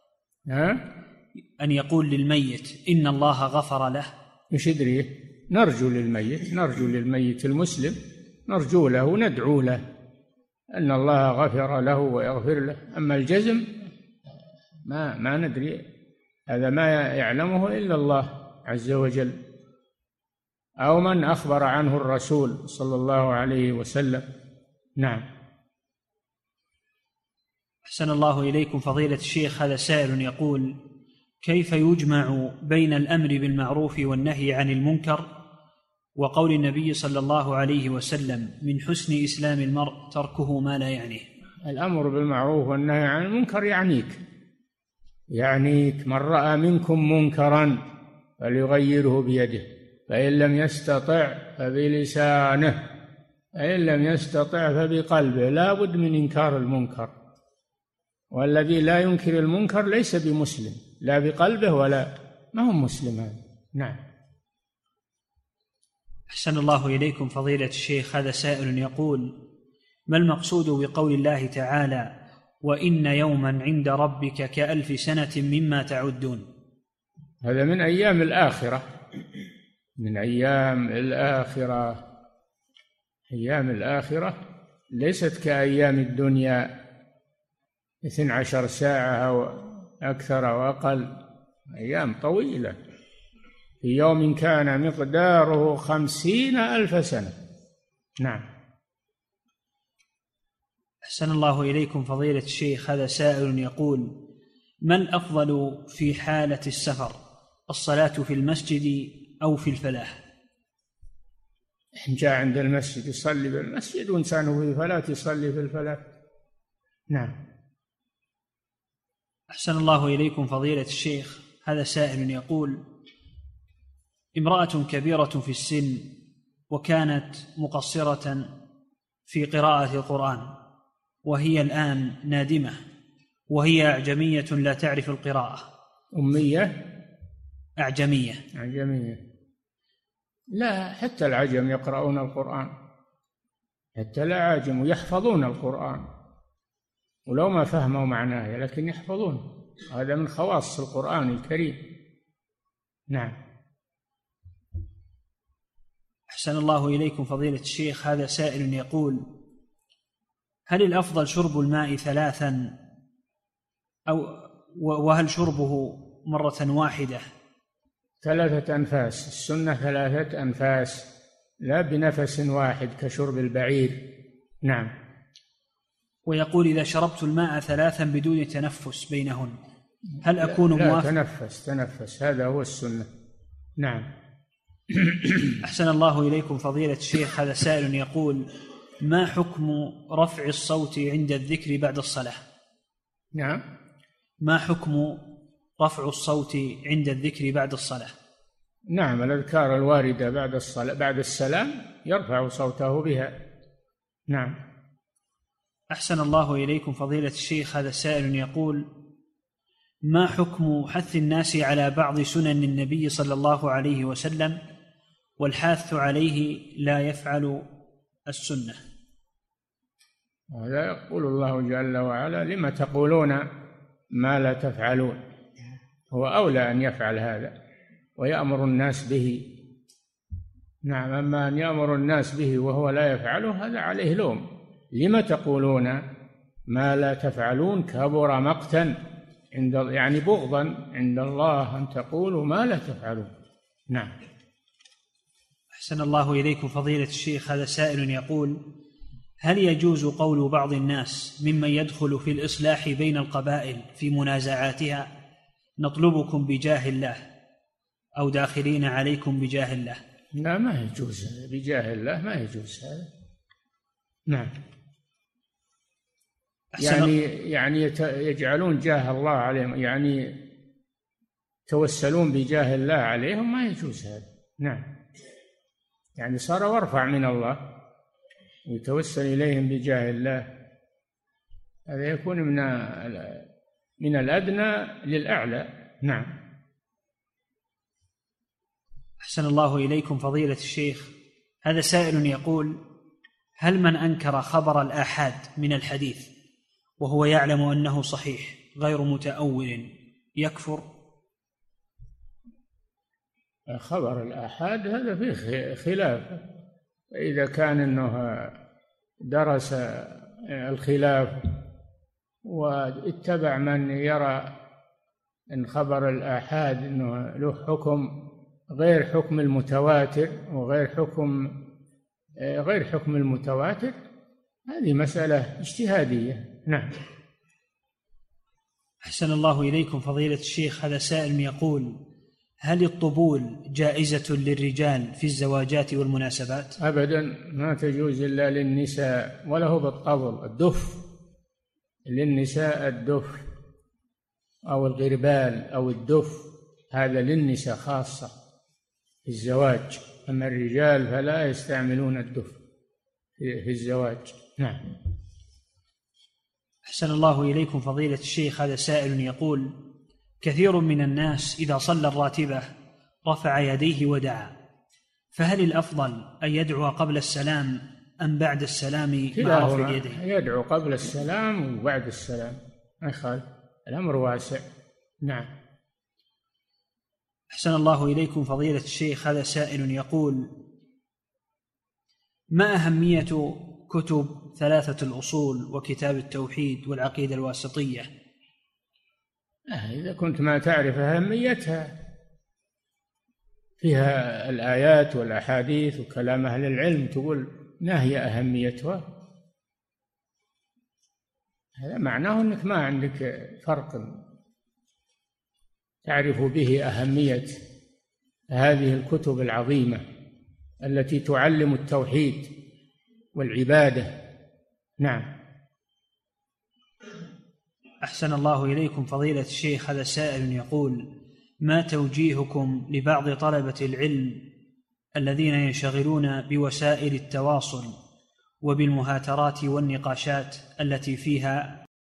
أن يقول للميت إن الله غفر له؟ مش يدريه، نرجو للميت المسلم، نرجو له وندعو له أن الله غفر له ويغفر له. أما الجزم ما ندري، هذا ما يعلمه إلا الله عز وجل أو من أخبر عنه الرسول صلى الله عليه وسلم. نعم. أحسن الله إليكم فضيلة الشيخ. هذا سائل يقول: كيف يجمع بين الأمر بالمعروف والنهي عن المنكر وقول النبي صلى الله عليه وسلم: من حسن إسلام المرء تركه ما لا يعنيه؟ الأمر بالمعروف والنهي عن المنكر يعنيك من رأى منكم منكرا فليغيره بيده، فإن لم يستطع فبلسانه، فإن لم يستطع فبقلبه. لا بد من إنكار المنكر، والذي لا ينكر المنكر ليس بمسلم، لا بقلبه ولا ما هو مسلم هذا. نعم. أحسن الله إليكم فضيلة الشيخ. هذا سائل يقول: ما المقصود بقول الله تعالى: وإن يوما عند ربك ك1000 سنة مما تعدون؟ هذا من أيام الآخرة، من أيام الآخرة. أيام الآخرة ليست كأيام الدنيا 12 ساعة أو أكثر أو أقل، أيام طويلة. في يوم كان مقداره 50,000 سنة نعم. أحسن الله إليكم فضيلة الشيخ. هذا سائل يقول: ما الأفضل في حالة السفر، الصلاة في المسجد أو في الفلاح؟ إن جاء عند المسجد يصلي بالمسجد، وإنسانه في الفلاة يصلي في الفلاة. نعم. أحسن الله إليكم فضيلة الشيخ. هذا سائل يقول: امرأة كبيرة في السن وكانت مقصرة في قراءة القرآن، وهي الآن نادمة، وهي أعجمية لا تعرف القراءة. أمية؟ أعجمية. لا، حتى العجم يقرؤون القرآن، حتى الأعاجم يحفظون القرآن، ولو ما فهموا معناه لكن يحفظون. هذا من خواص القرآن الكريم. نعم. أحسن الله إليكم فضيلة الشيخ. هذا سائل يقول: هل الأفضل شرب الماء 3 وهل شربه مرة واحدة؟ 3 أنفاس، السنة 3 أنفاس، لا بنفس واحد كشرب البعير. نعم. ويقول: إذا شربت الماء 3 بدون تنفس بينهن هل أكون موافق؟ لا، تنفس، هذا هو السنة. نعم. أحسن الله إليكم فضيلة الشيخ. هذا سائل يقول: ما حكم رفع الصوت عند الذكر بعد الصلاة؟ نعم. ما حكم رفع الصوت عند الذكر بعد الصلاة؟ نعم، الأذكار الواردة بعد الصلاة بعد السلام يرفع صوته بها. نعم. أحسن الله إليكم فضيلة الشيخ. هذا سائل يقول: ما حكم حث الناس على بعض سنن النبي صلى الله عليه وسلم والحاث عليه لا يفعل السنة؟ هذا يقول الله جل وعلا: لما تقولون ما لا تفعلون. هو أولى أن يفعل هذا ويأمر الناس به. نعم. أما أن يأمر الناس به وهو لا يفعله هذا عليه لوم. لما تقولون ما لا تفعلون كبر مقتا يعني بغضا عند الله أن تقولوا ما لا تفعلون. نعم. أحسن الله إليكم فضيلة الشيخ. هذا سائل يقول: هل يجوز قول بعض الناس ممن يدخل في الإصلاح بين القبائل في منازعاتها نطلبكم بجاه الله، أو داخلين عليكم بجاه الله؟ لا، ما يجوز بجاه الله، ما يجوز هذا. نعم. يعني يجعلون جاه الله عليهم، يعني توسلون بجاه الله عليهم، ما يجوز هذا. نعم. يعني صار وارفع من الله، يتوسل إليهم بجاه الله، هذا يكون من الأدنى للأعلى. نعم. أحسن الله إليكم فضيلة الشيخ. هذا سائل يقول: هل من أنكر خبر الآحاد من الحديث وهو يعلم أنه صحيح غير متأول يكفر؟ خبر الآحاد هذا فيه خلاف، إذا كان أنه درس الخلاف واتبع من يرى أن خبر الآحاد أنه له حكم غير حكم المتواتر وغير حكم المتواتر، هذه مسألة اجتهادية. نعم. أحسن الله إليكم فضيلة الشيخ. هذا سائل يقول: هل الطبول جائزة للرجال في الزواجات والمناسبات؟ أبدا، ما تجوز إلا للنساء، وله بالطبل الدف للنساء، الدف أو الغربال أو الدف هذا للنساء خاصة في الزواج، أما الرجال فلا يستعملون الدف في الزواج. نعم. أحسن الله إليكم فضيلة الشيخ. هذا سائل يقول: كثير من الناس إذا صلى الراتبة رفع يديه ودعا، فهل الأفضل أن يدعو قبل السلام أم بعد السلام مع رفع يديه؟ يدعو قبل السلام وبعد السلام، ما يخالف، الأمر واسع. نعم. أحسن الله إليكم فضيلة الشيخ. هذا سائل يقول: ما أهمية كتب 3 الأصول وكتاب التوحيد والعقيدة الواسطية؟ إذا كنت ما تعرف أهميتها، فيها الآيات والأحاديث وكلام أهل العلم، تقول ما هي أهميتها؟ هذا معناه أنك ما عندك فرق تعرف به أهمية هذه الكتب العظيمة التي تعلم التوحيد والعبادة. نعم. أحسن الله إليكم فضيلة الشيخ. هذا سائل يقول: ما توجيهكم لبعض طلبة العلم الذين ينشغلون بوسائل التواصل وبالمهاترات والنقاشات التي فيها